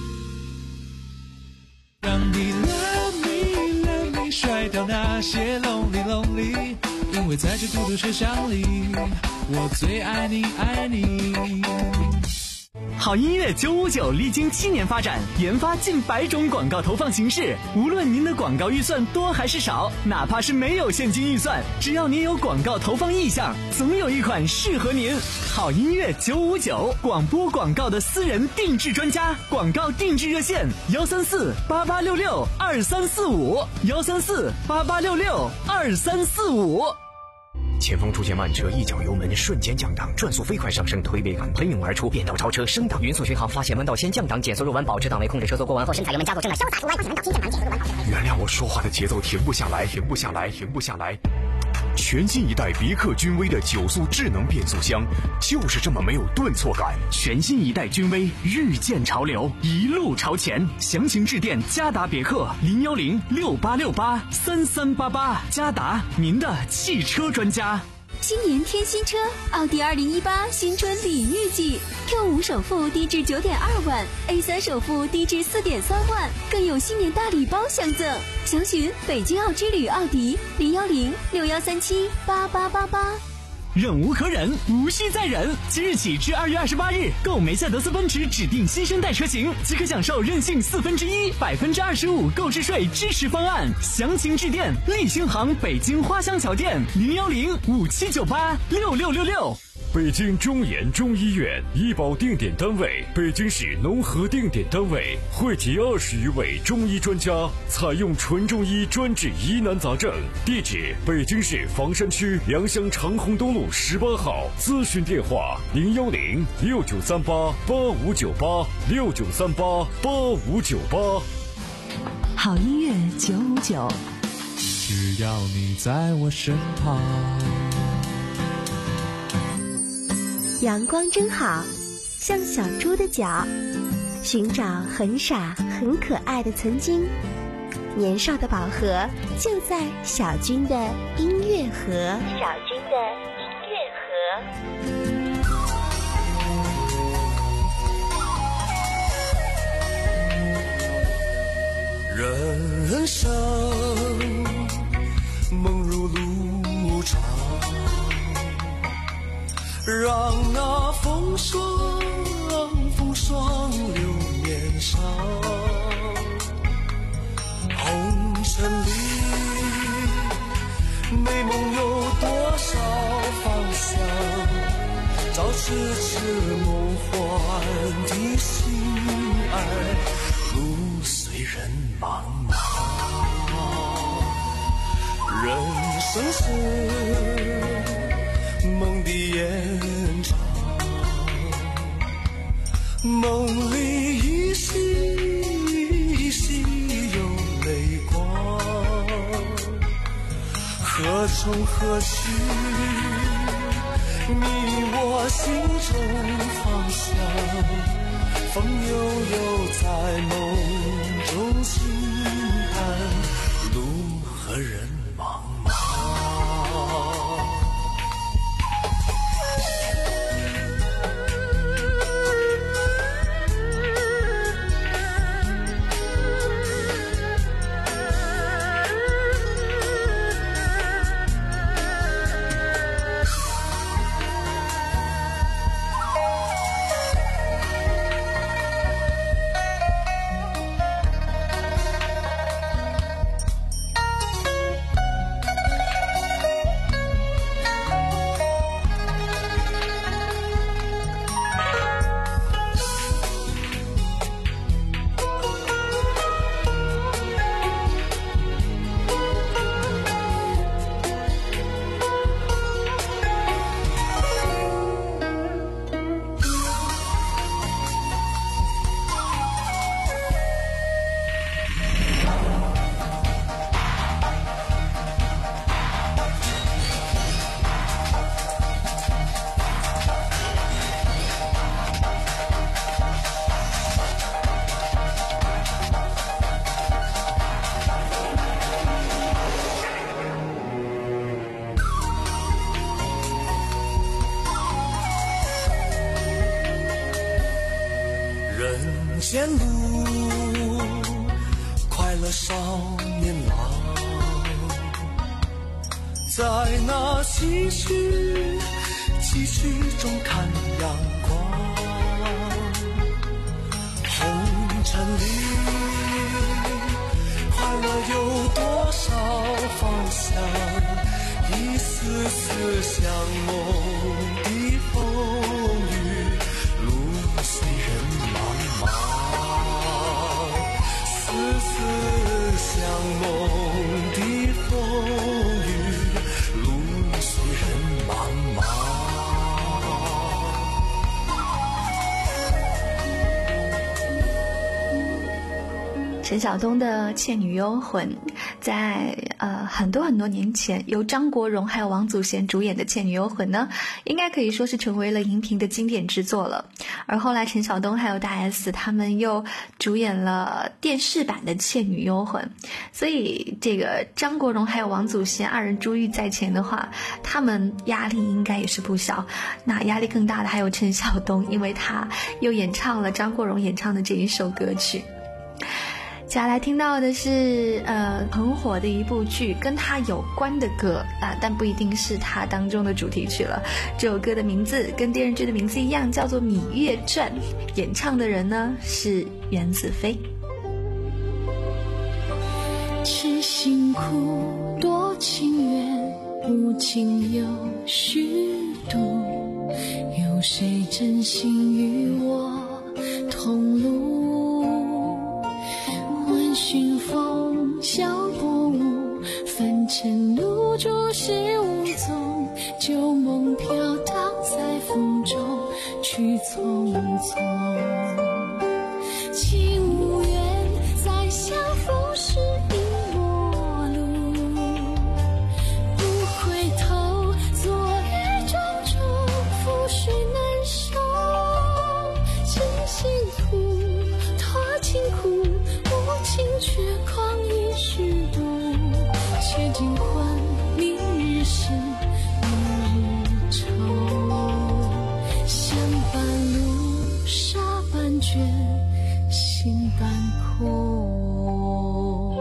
让你 love me love me 甩掉那些 lonely lonely， 因为在这孤独车厢里，我最爱你爱你。 好音乐九五九历经七年发展，研发近百种广告投放形式。无论您的广告预算多还是少，哪怕是没有现金预算，只要您有广告投放意向，总有一款适合您。好音乐九五九，广播广告的私人定制专家，广告定制热线：幺三四八八六六二三四五，幺三四八八六六二三四五。 前方出现慢车，一脚油门瞬间降档，转速飞快上升，推背感喷涌而出，变道超车升档，匀速巡航，发现弯道先降档，减速入弯，保持档位，控制车速，过弯后深踩油门加速，正了潇洒出弯，发现弯道先降档，减速入弯，保持档位。 原谅我说话的节奏停不下来，停不下来，停不下来。全新一代别克君威的九速智能变速箱，就是这么没有顿挫感。 全新一代君威，日渐潮流，一路朝前。详情致电嘉达别克零幺零六八六八三三八八，嘉达，您的汽车专家。 新年添新车，奥迪二零一八新春礼遇季 Q 五首付低至九点二万 ，A 三首付低至四点三万，更有新年大礼包相赠。详询北京奥之旅奥迪零幺零六幺三七八八八八。 忍无可忍，无需再忍。即日起至二月二十八日，购梅赛德斯奔驰指定新生代车型，即可享受任性四分之一、百分之二十五购置税支持方案。详情致电立新行北京花乡桥店零幺零五七九八六六六六。 北京中研中医院医保定点单位，北京市农合定点单位，汇集二十余位中医专家，采用纯中医专治疑难杂症。地址：北京市房山区良乡长虹东路十八号。咨询电话：零幺零六九三八八五九八六九三八八五九八。 好音乐九五九， 只要你在我身旁。 阳光真好，像小猪的脚，寻找很傻很可爱的曾经。年少的宝盒就在小军的音乐盒。小军的音乐盒。人生梦如路长，让那风霜风霜留面上，红尘里美梦有多少方向，找痴痴梦幻的心爱，路随人茫茫。人生是梦的延长，梦里依稀依稀有泪光，何从何去，你我心中方向，风悠悠在梦中轻叹，路和人茫茫。 线路，快乐少年郎，在那唏嘘继续中看阳光。红尘里快乐有多少方向，一丝丝像梦的风雨，路虽人茫茫，丝丝像梦的风雨，路虽人茫茫。 陈晓东的《倩女幽魂》在呃很多很多年前由张国荣还有王祖贤主演的《倩女幽魂》呢，应该可以说是成为了荧屏的经典之作了。而后来陈晓东还有大 S 他们又主演了电视版的《倩女幽魂》，所以这个张国荣还有王祖贤二人珠玉在前的话，他们压力应该也是不小。那压力更大的还有陈晓东，因为他又演唱了张国荣演唱的这一首歌曲。接下来听到的是呃很火的一部剧，跟他有关的歌啊，但不一定是他当中的主题曲了。这首歌的名字跟电视剧的名字一样，叫做《芈月传》，演唱的人呢是袁子飞。 痴心苦，多情缘，无情有虚度，有谁真心与我同路？寻风笑不误，凡尘路注是无踪，旧梦飘荡在风中，去匆匆。情无缘，再相逢是一陌路，不回头，昨日种种，覆水难收。真心苦，多情苦，情却狂一虚度，且尽欢明日事，明日愁。相伴路，沙般卷，心般空。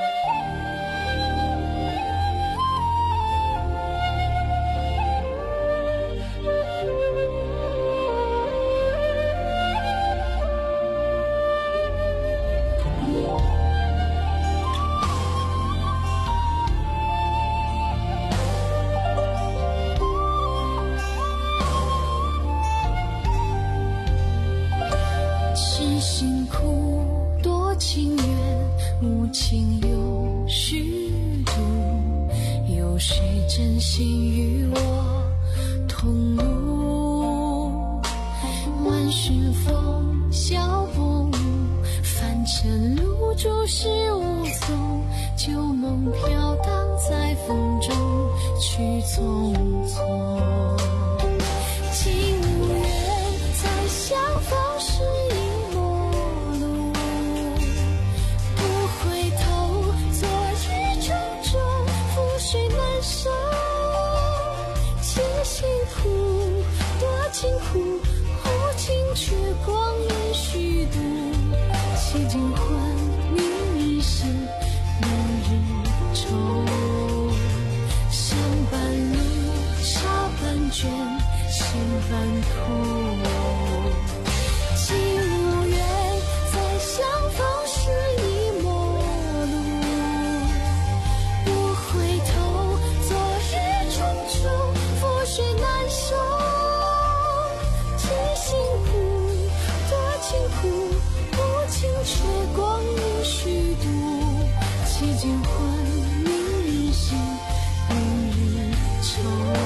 心苦，多情缘，无情有虚度，有谁真心与我同路？万寻风，笑不误，凡尘路注是无踪，旧梦飘荡在风中，去匆匆。情无缘，再相逢是一陌路，不回头，昨日种种，覆水难收。情心苦，多情苦，无情却光阴虚度，且尽欢明日事，明日愁。相伴路，沙般卷，心般苦。情无缘，再相逢是一陌路，不回头，昨日种种，覆水难收。情心苦，多情苦，无情却光阴虚度，且尽欢明日事，明日愁。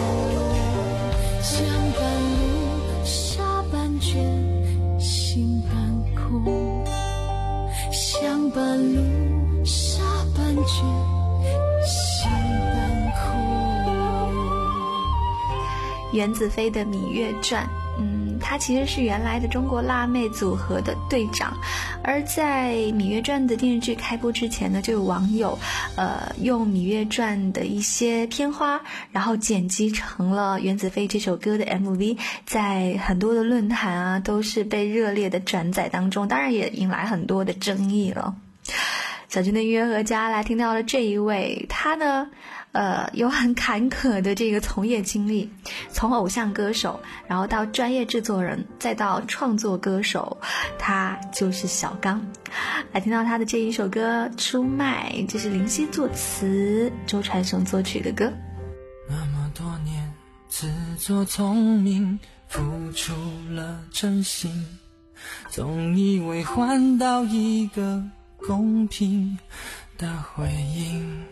相伴路，沙般卷，心般空。相伴路，沙般卷，心般空。 袁子飞的《芈月传》 嗯，他其实是原来的中国辣妹组合的队长。而在《芈月传》的电视剧开播之前呢，就有网友呃用《芈月传》的一些片花，然后剪辑成了袁子飞这首歌的 M V， 在很多的论坛啊都是被热烈的转载当中，当然也引来很多的争议了。小军的音乐合家来听到了这一位，他呢呃，有很坎坷的这个从业经历，从偶像歌手，然后到专业制作人，再到创作歌手，他就是小刚。来听到他的这一首歌《出卖》，这是林夕作词，周传雄作曲的歌。 那么多年自作聪明，付出了真心，总以为换到一个公平的回应。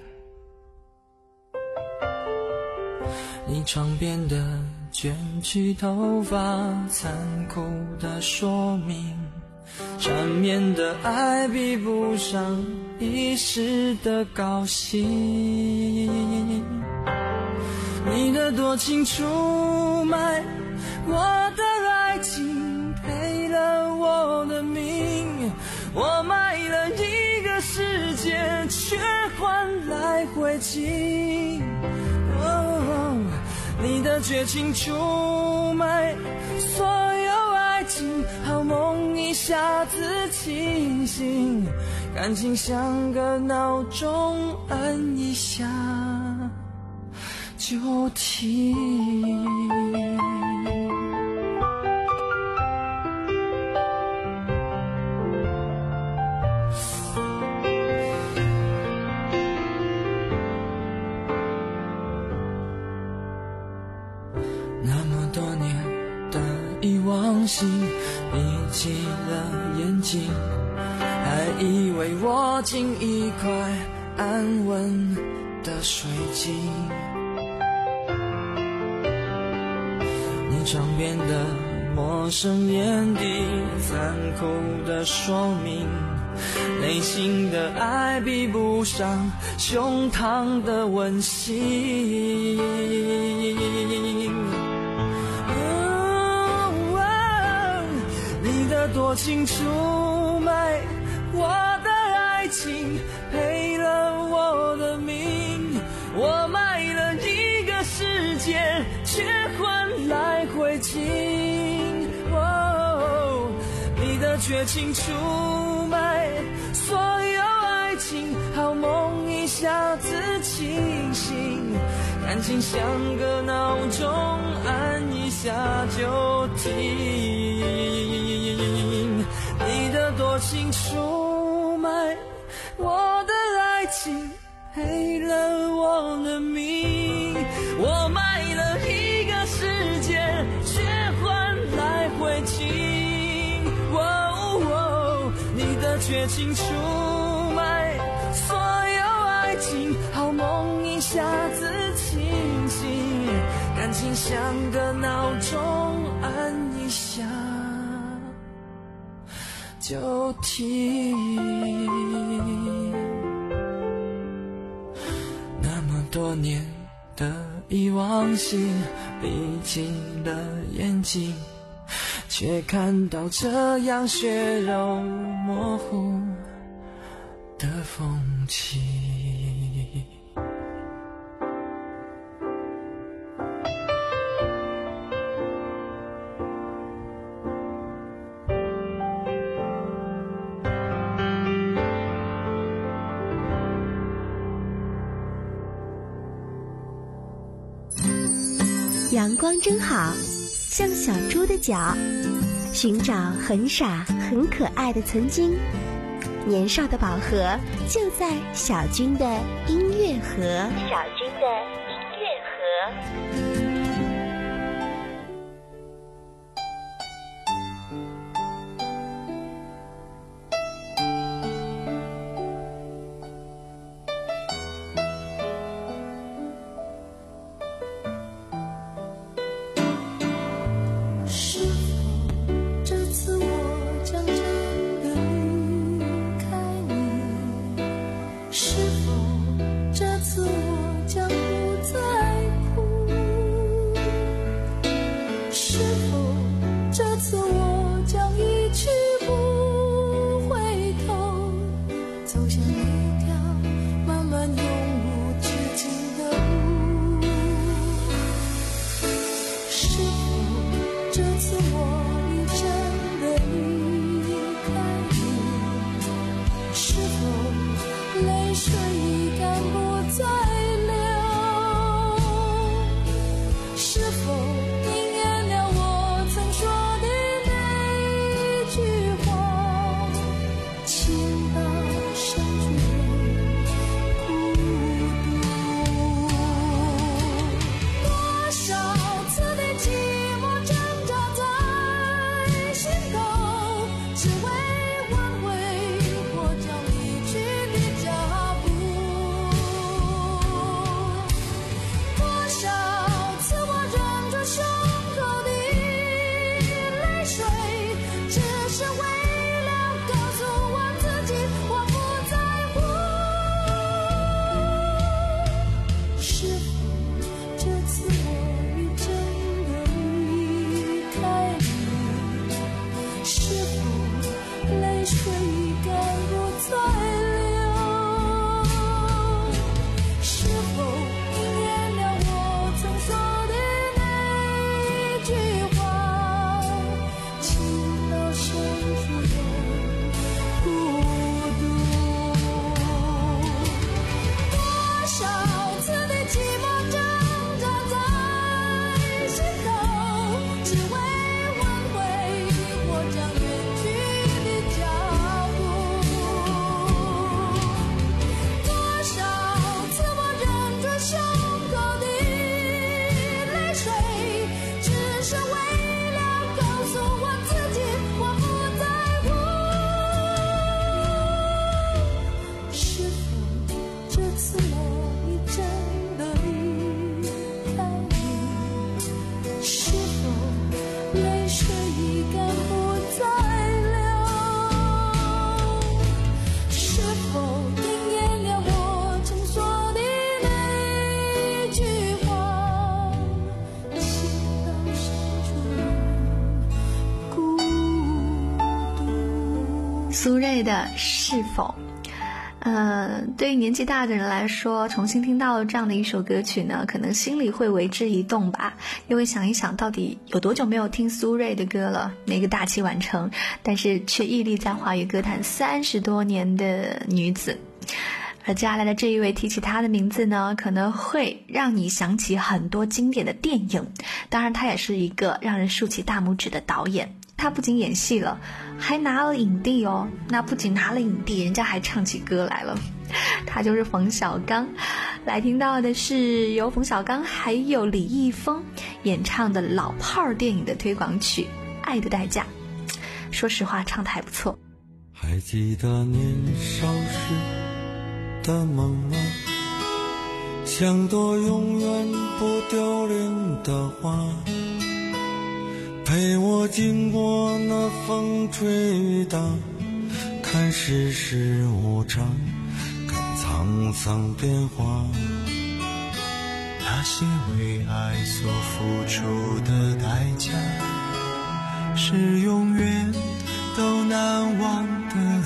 你床边的卷曲头发，残酷的说明，缠绵的爱比不上一时的高兴。你的多情出卖我的爱情，赔了我的命，我卖了一个世界，却换来灰烬。哦，你的绝情出卖所有爱情，好梦一下子清醒，感情像个闹钟，按一下就停。心闭起了眼睛，还以为握紧一块安稳的水晶。你床边的陌生眼底，残酷的说明，内心的爱比不上胸膛的温馨。多情出卖我的爱情，赔了我的命，我卖了一个世界，却换来灰烬。哦，你的绝情出卖所有爱情，好梦一下子清醒，感情像个闹钟，按一下就停。你的多情出卖我的爱情，赔了我的命，我卖了一个世界，却换来灰烬。哦哦，你的绝情出卖所有爱情，好梦一下子清醒，感情像个闹钟，按一下就停。那么多年的遗忘性，闭起了眼睛，却看到这样血肉模糊的风景。 阳光真好，像小猪的脚，寻找很傻很可爱的曾经。年少的宝盒就在小军的音乐盒。小军的音乐盒。 是否这次我将不苏芮的是否。呃，对于年纪大的人来说，重新听到这样的一首歌曲呢，可能心里会为之一动吧，因为想一想到底有多久没有听苏芮的歌了，那个大器晚成，但是却屹立在华语歌坛三十多年的女子。而接下来的这一位提起她的名字呢，可能会让你想起很多经典的电影，当然她也是一个让人竖起大拇指的导演。他不仅演戏了，还拿了影帝哦。那不仅拿了影帝，人家还唱起歌来了。他就是冯小刚。来听到的是由冯小刚还有李易峰演唱的老炮儿电影的推广曲《爱的代价》。说实话，唱得还不错。 还记得年少时的梦吗？像朵永远不凋零的花，陪我经过那风吹雨打，看世事无常，看沧桑变化。 那些为爱所付出的代价，是永远都难忘的啊。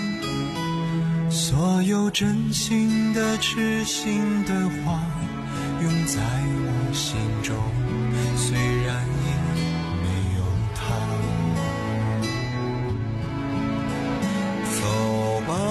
所有真心的痴心的话，永在我心中，虽然走吧，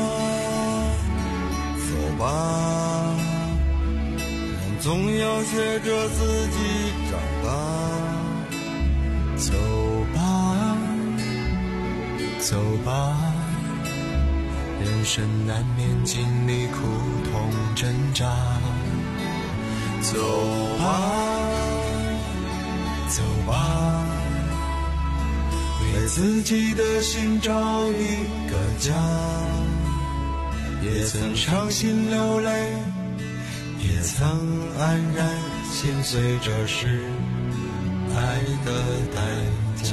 走吧，人总要学着自己长大。 走吧，走吧，人生难免经历苦痛挣扎。 走吧， 走吧，为自己的心找一个家， 也曾伤心流泪，也曾黯然心碎，这是爱的代价。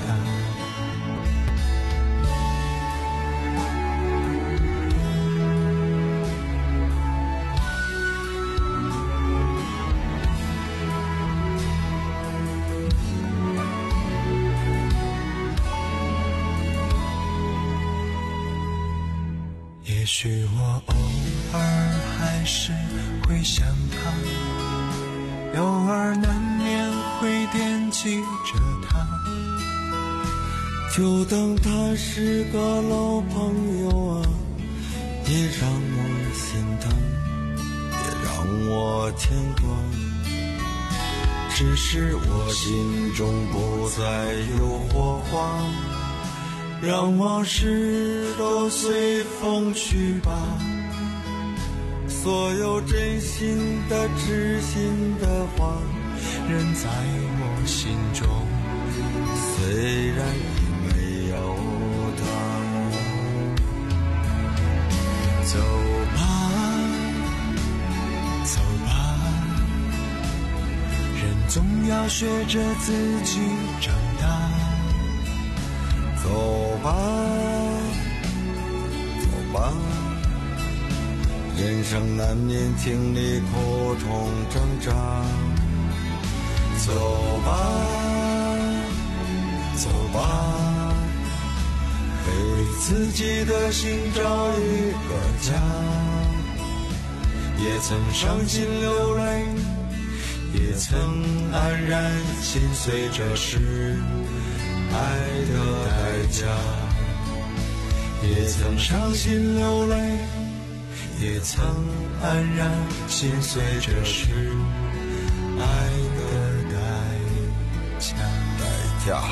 也许我偶尔还是会想他，偶尔难免会惦记着他， 就当他是个老朋友啊，也让我心疼，也让我牵挂。只是我心中不再有火花，让往事都随风去吧。所有真心的痴心的话， 仍在我心中， 虽然已没有他。 走吧，走吧，人总要学着自己长大。 走吧，走吧，人生难免经历苦痛挣扎。走吧，走吧， 为自己的心找一个家， 也曾伤心流泪，也曾黯然心碎，这是爱的代价。也曾伤心流泪， 也曾黯然心碎，这是爱的代价。 代价。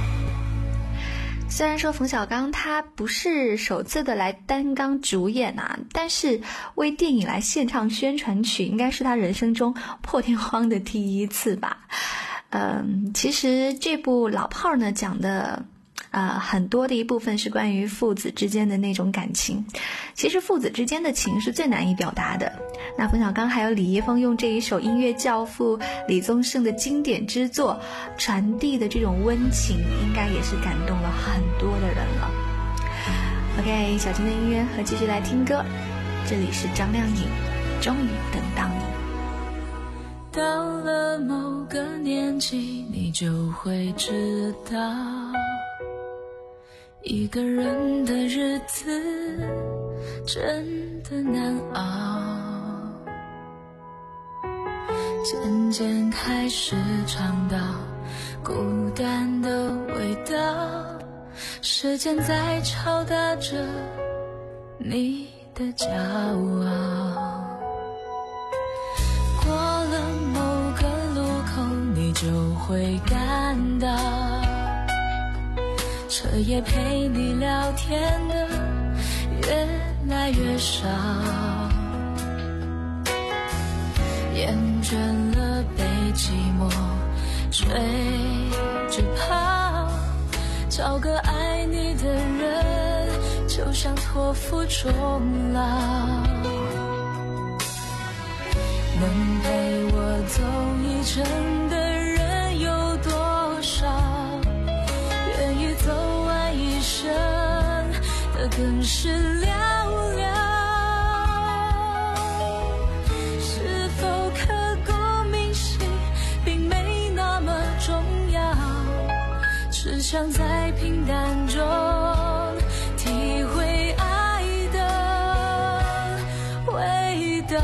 虽然说冯小刚他不是首次的来担纲主演啊，但是为电影来献唱宣传曲，应该是他人生中破天荒的第一次吧。嗯，其实这部老炮儿呢讲的呃，很多的一部分是关于父子之间的那种感情。其实父子之间的情是最难以表达的。那冯小刚还有李易峰用这一首音乐教父李宗盛的经典之作传递的这种温情，应该也是感动了很多的人了。 OK， 小金的音乐和继续来听歌，这里是张靓颖，终于等到你。 到了某个年纪，你就会知道， 一个人的日子真的难熬，渐渐开始尝到孤单的味道，时间在敲打着你的骄傲。过了某个路口，你就会感到彻夜陪你聊天的越来越少，厌倦了被寂寞追着跑，找个爱你的人就像托付终老。能陪我走一程的人有多少，愿意走完一生的更是寥寥。是否刻骨铭心并没那么重要，只想在平淡中体会爱的味道。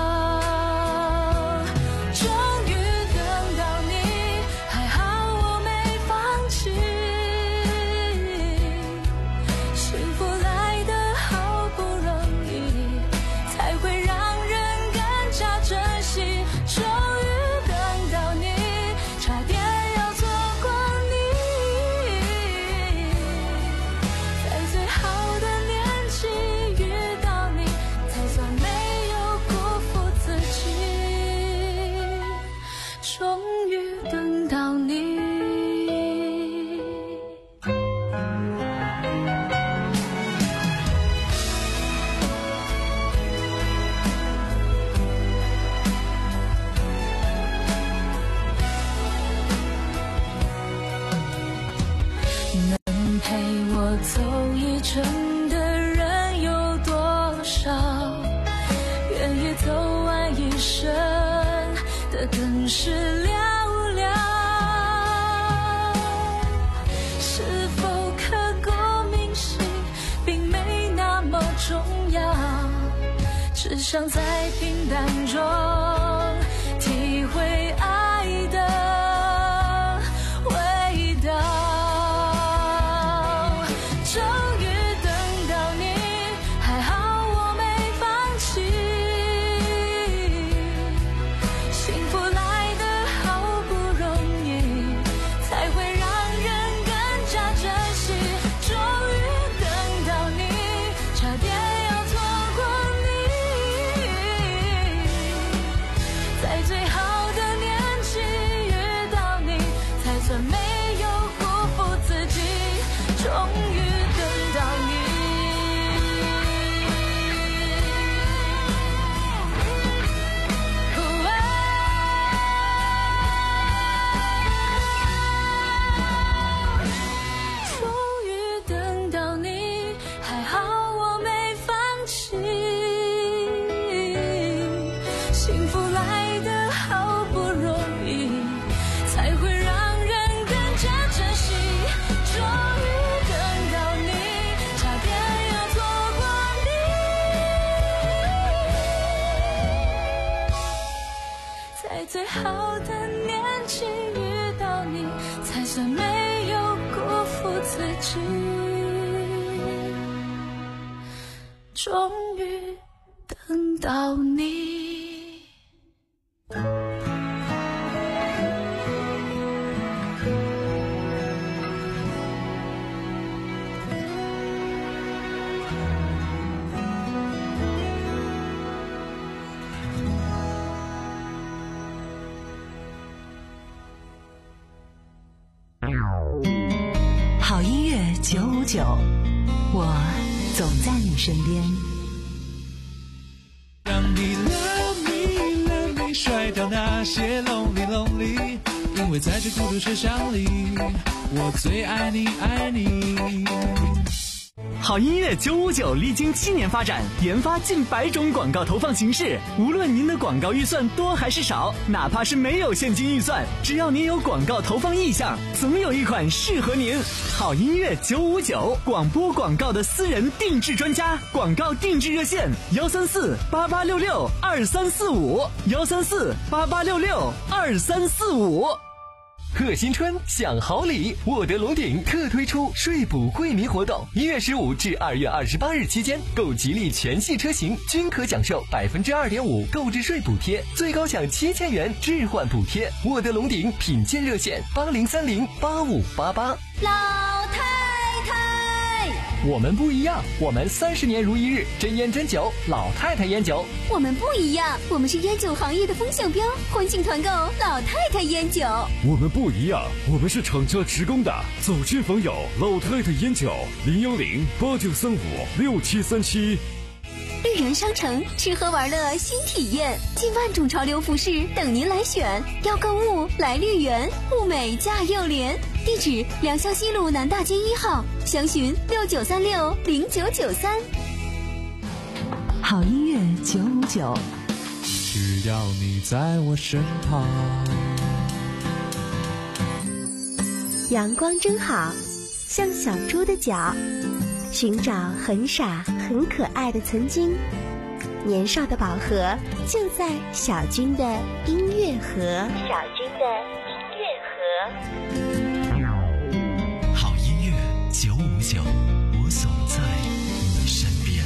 走一程的人有多少，愿意走完一生的更是寥寥。是否刻骨铭心并没那么重要，只想在平淡中体会爱的味道。最好的年纪遇到你，才算没有辜负自己。终于等到你。 好音乐九五九，我总在你身边。 让你 love me love me 甩掉那些 lonely lonely， 因为在这孤独车厢里，我最爱你爱你。 好音乐九五九历经七年发展，研发近百种广告投放形式。无论您的广告预算多还是少，哪怕是没有现金预算，只要您有广告投放意向，总有一款适合您。好音乐九五九，广播广告的私人定制专家，广告定制热线：幺三四八八六六二三四五，幺三四八八六六二三四五。 贺新春享好礼，沃德龙鼎特推出税补惠民活动，一月十五至二月二十八日期间，购吉利全系车型均可享受百分之二点五购置税补贴，最高享七千元置换补贴。沃德龙鼎品鉴热线：八零三零八五八八。 老太太， 我们不一样，我们三十年如一日，真烟真酒，老太太烟酒。 我们不一样，我们是烟酒行业的风向标，欢庆团购老太太烟酒。 我们不一样，我们是厂家直供的，走亲访友，老太太烟酒，零幺零八九三五六七三七。 绿园商城吃喝玩乐新体验，近万种潮流服饰等您来选。要购物来绿园，物美价又廉。地址：良乡西路南大街一号，详询六九三六零九九三。 好音乐九五九， 只要你在我身旁。 阳光真好，像小猪的脚，寻找很傻很可爱的曾经。年少的宝盒就在小军的音乐盒。小军的音乐盒。 好音乐九五九，我总在你身边。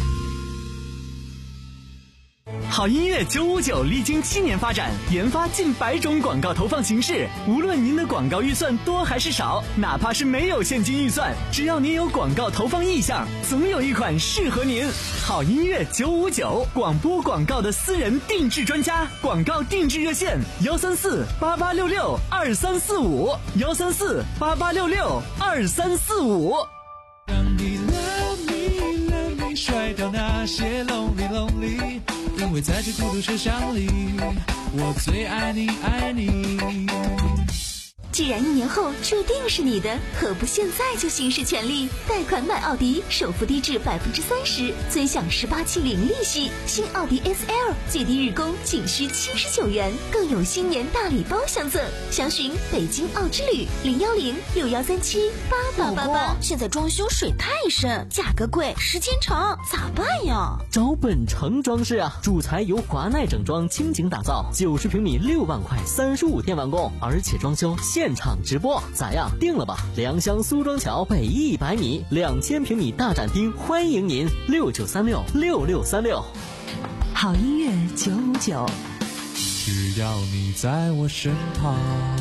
好音乐九五九历经七年发展，研发近百种广告投放形式。无论您的广告预算多还是少，哪怕是没有现金预算，只要您有广告投放意向，总有一款适合您。好音乐九五九，广播广告的私人定制专家，广告定制热线：幺三四八八六六二三四五，幺三四八八六六二三四五。 让你 love me love me 甩掉那些 lonely lonely， 因为在这孤独车厢里，我最爱你爱你。 既然一年后注定是你的，何不现在就行使权利？贷款买奥迪，首付低至百分之三十，尊享十八期零利息。新奥迪 S L 最低日供仅需七十九元，更有新年大礼包相赠。详询北京奥之旅零幺零六幺三七八八八八。 现在装修水太深，价格贵，时间长，咋办呀？ 找本城装饰啊，主材由华奈整装倾情打造，九十平米六万块，三十五天完工，而且装修现场直播，咋样？定了吧！良乡苏庄桥北一百米，两千平米大展厅，欢迎您！六九三六六六三六。 好音乐九五九， 只要你在我身旁。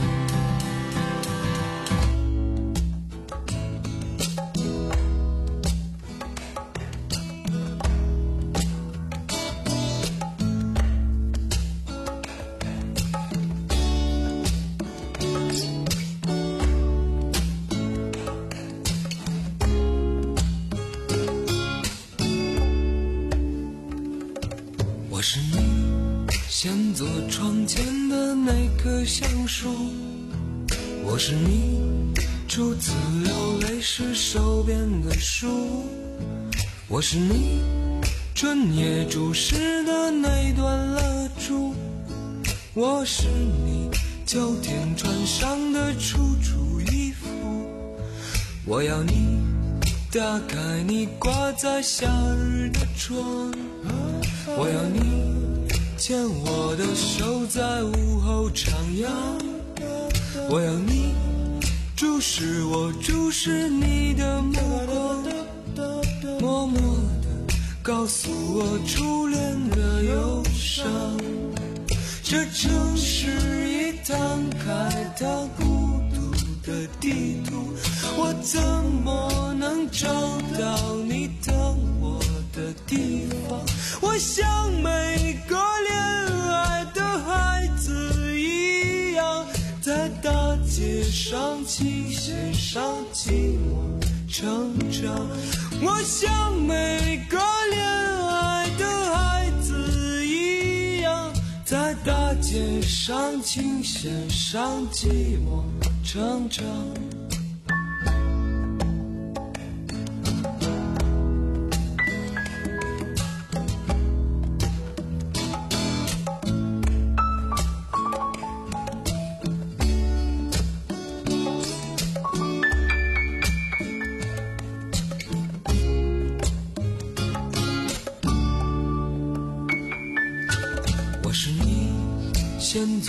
我是你先坐窗前的那棵橡树，我是你初次流泪时手边的书，我是你春夜注视的那段蜡烛，我是你秋天穿上的楚楚衣服，我要你打开你挂在夏日的窗，我要你牵我的手在午后徜徉，我要你注视我注视你的目光，默默地告诉我初恋的忧伤。这城市已摊开它孤独的地图，我怎么能找到你等我的地方？我像每个恋爱的孩子一样，在大街上倾斜上寂寞成长。我像每个恋爱的孩子一样，在大街上倾斜上寂寞成长。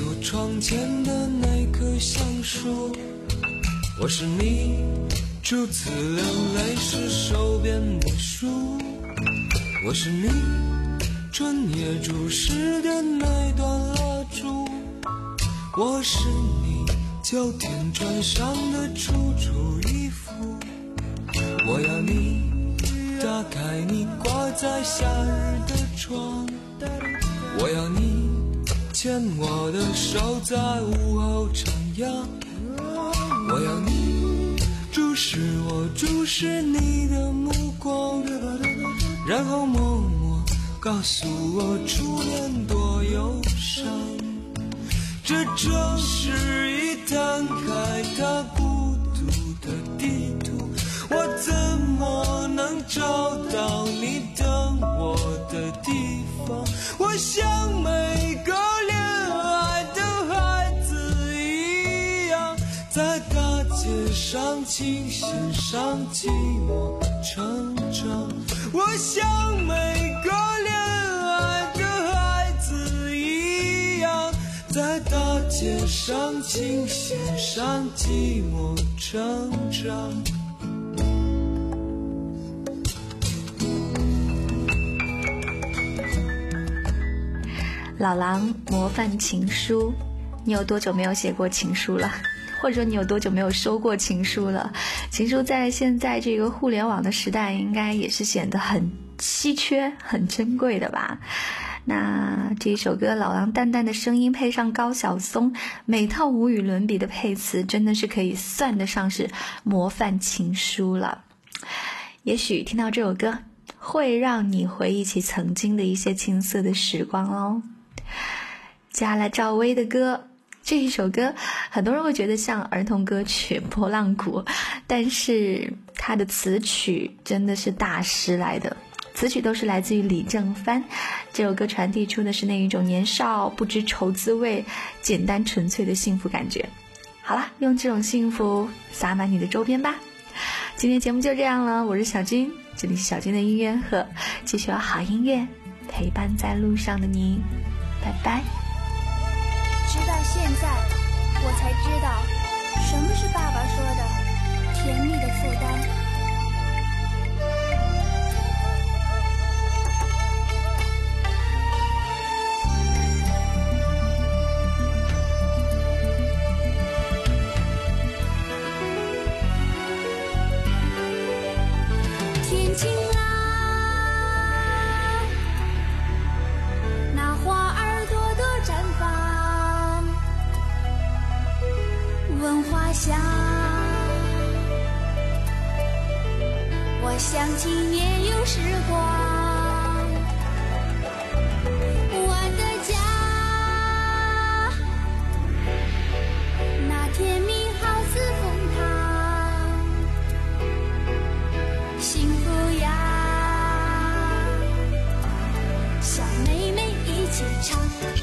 锁窗前的那棵橡树，我是你初次流泪时手边的书，我是你春夜注视的那段蜡烛，我是你秋天穿上的楚楚衣服，我要你打开你挂在夏日的窗，我要你牵我的手在午后徜徉，我要你注视我注视你的目光，然后默默告诉我初恋多忧伤。这城市一摊开它孤独的地图，我怎么能找到你等我的地方？我像每个恋爱的孩子一样，在大街上琴弦上寂寞成长。我像每个恋爱的孩子一样，在大街上琴弦上寂寞成长。 老狼模范情书，你有多久没有写过情书了？或者说你有多久没有收过情书了？情书在现在这个互联网的时代，应该也是显得很稀缺、很珍贵的吧。那这首歌，老狼淡淡的声音配上高晓松每套无与伦比的配词，真的是可以算得上是模范情书了。也许听到这首歌，会让你回忆起曾经的一些青涩的时光哦。加了赵薇的歌，这一首歌很多人会觉得像儿童歌曲拨浪鼓，但是它的词曲真的是大师来的，词曲都是来自于李正帆。这首歌传递出的是那一种年少不知愁滋味、简单纯粹的幸福感觉。好了，用这种幸福洒满你的周边吧。今天节目就这样了，我是小军，这里是小军的音乐盒，继续有好音乐陪伴在路上的你，拜拜。 直到现在，我才知道什么是爸爸说的甜蜜的负担。天晴啦，那花儿朵朵绽放，闻花香，我想起年幼时光，我的家，那甜蜜好似蜂糖，幸福呀，小妹妹一起唱。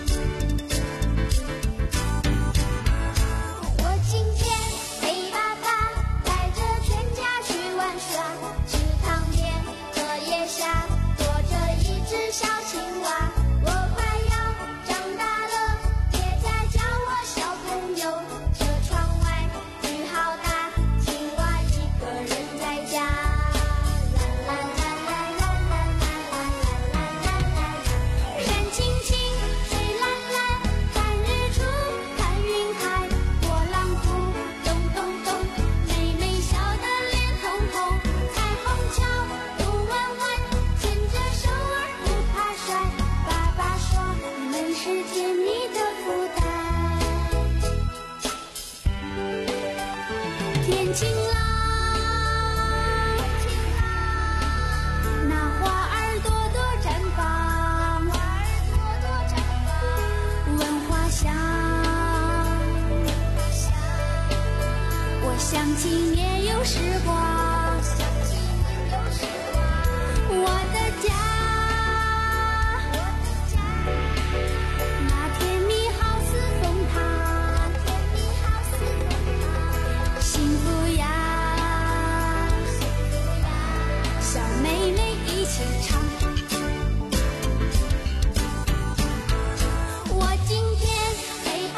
天晴啦，那花儿朵朵绽放，闻花香，我想起年幼时光，我的家，那甜蜜好似蜂糖，幸福呀，小妹妹一起唱。我今天陪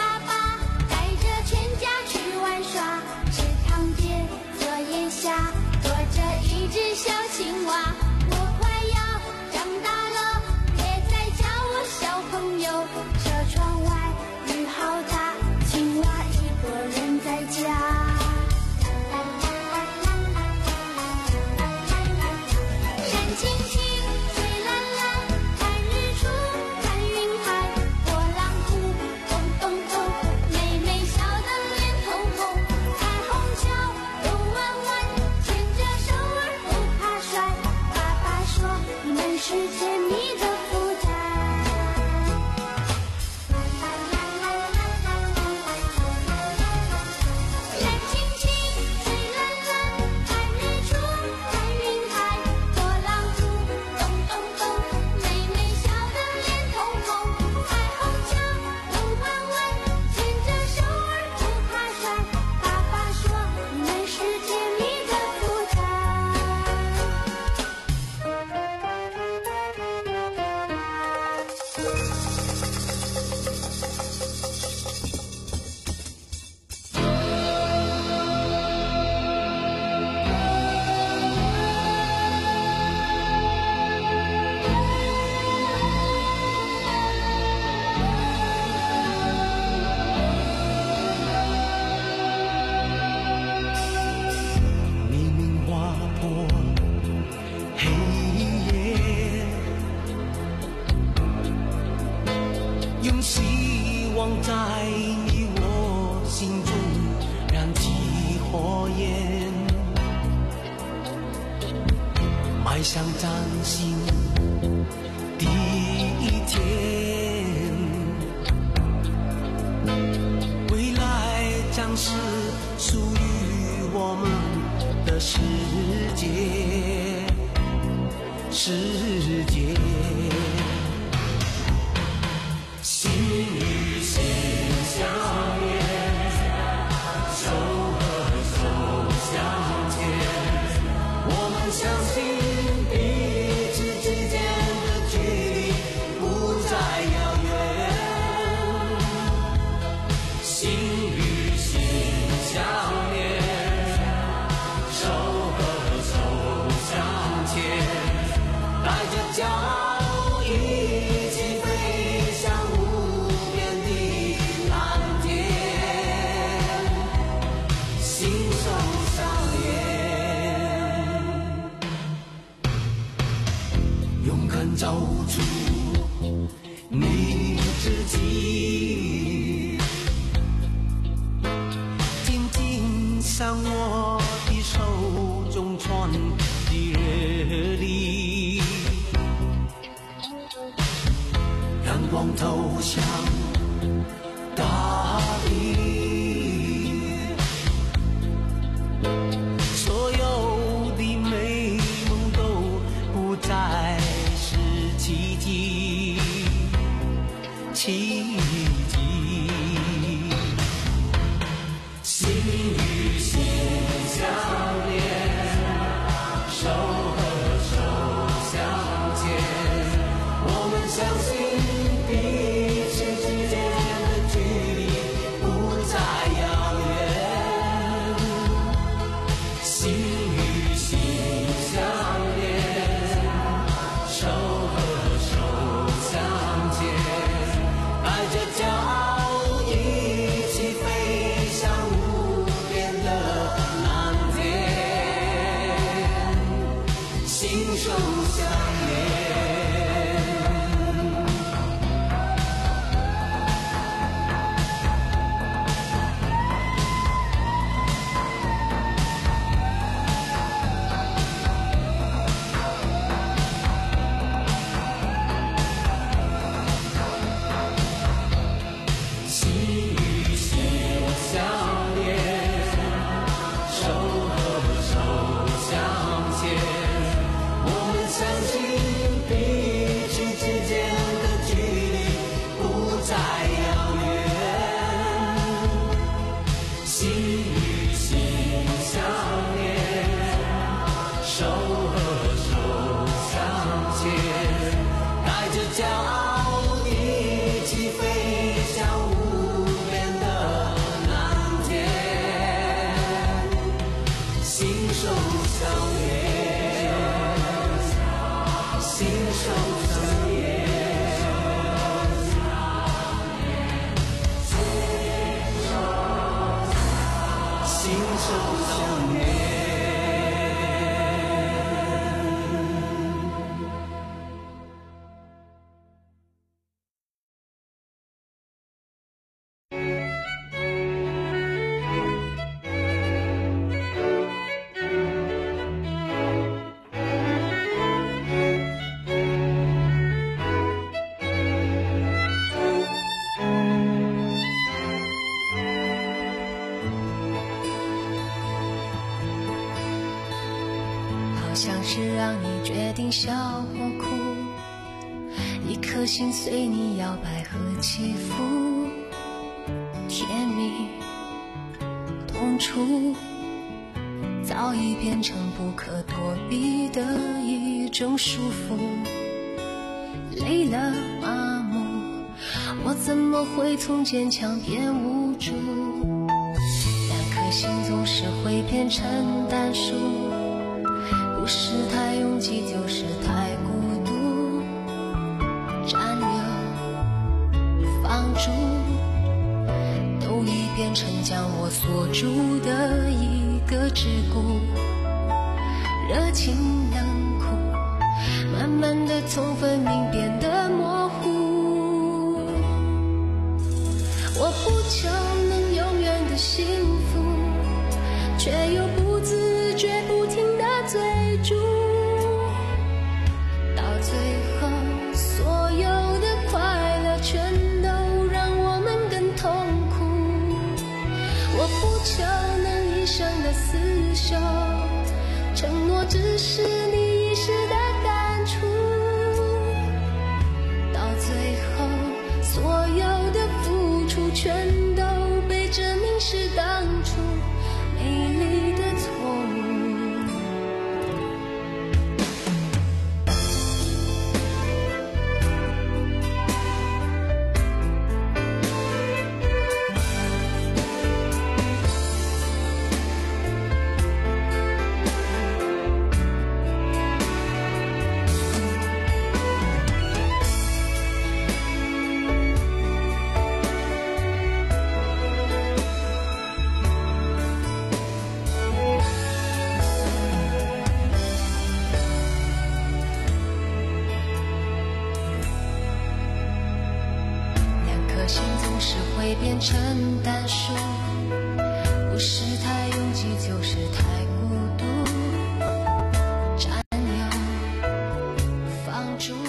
火焰，迈向崭新第一天，未来将是属于我们的世界，世界。心与心相连，手和手相牵，我们相信彼此之间的距离不再遥远。心与心相连，手和手相牵，带着骄傲一起飞向无边的蓝天，心手相连，勇敢找出你自己，紧紧上我的手中传的热力，阳光投向大地，所有的美梦都不再是奇迹，奇迹。心与心相连，手和手相牵，我们相信彼此之间的距离不再遥远。心与心相连，手和手相牵，带着骄傲一起飞向无边的蓝天，心手相连。心与心相连，手和手相牵，我们相信彼此之间的距离不再遥远。心与心相连，手和手相牵，带着骄傲一起飞向无边的蓝天，心手相连，心手相连，心手相连。 好像是让你决定笑或哭，一颗心随你摇摆和起伏，甜蜜痛楚早已变成不可躲避的一种束缚，累了麻木，我怎么会从坚强变无助？两颗心总是会变成单数，不是太拥挤就是太孤独，占有放逐都已变成将我锁住的一个桎梏，热情冷酷慢慢的从分明变得模糊，我不求能永远的幸福，却却又不自觉不停地追逐，到最后所有的快乐全都让我们更痛苦。我不求能一生的厮守，承诺只是你一时的感触，到最后所有的付出全都被证明是当初美丽的错误。心总是会变成单数。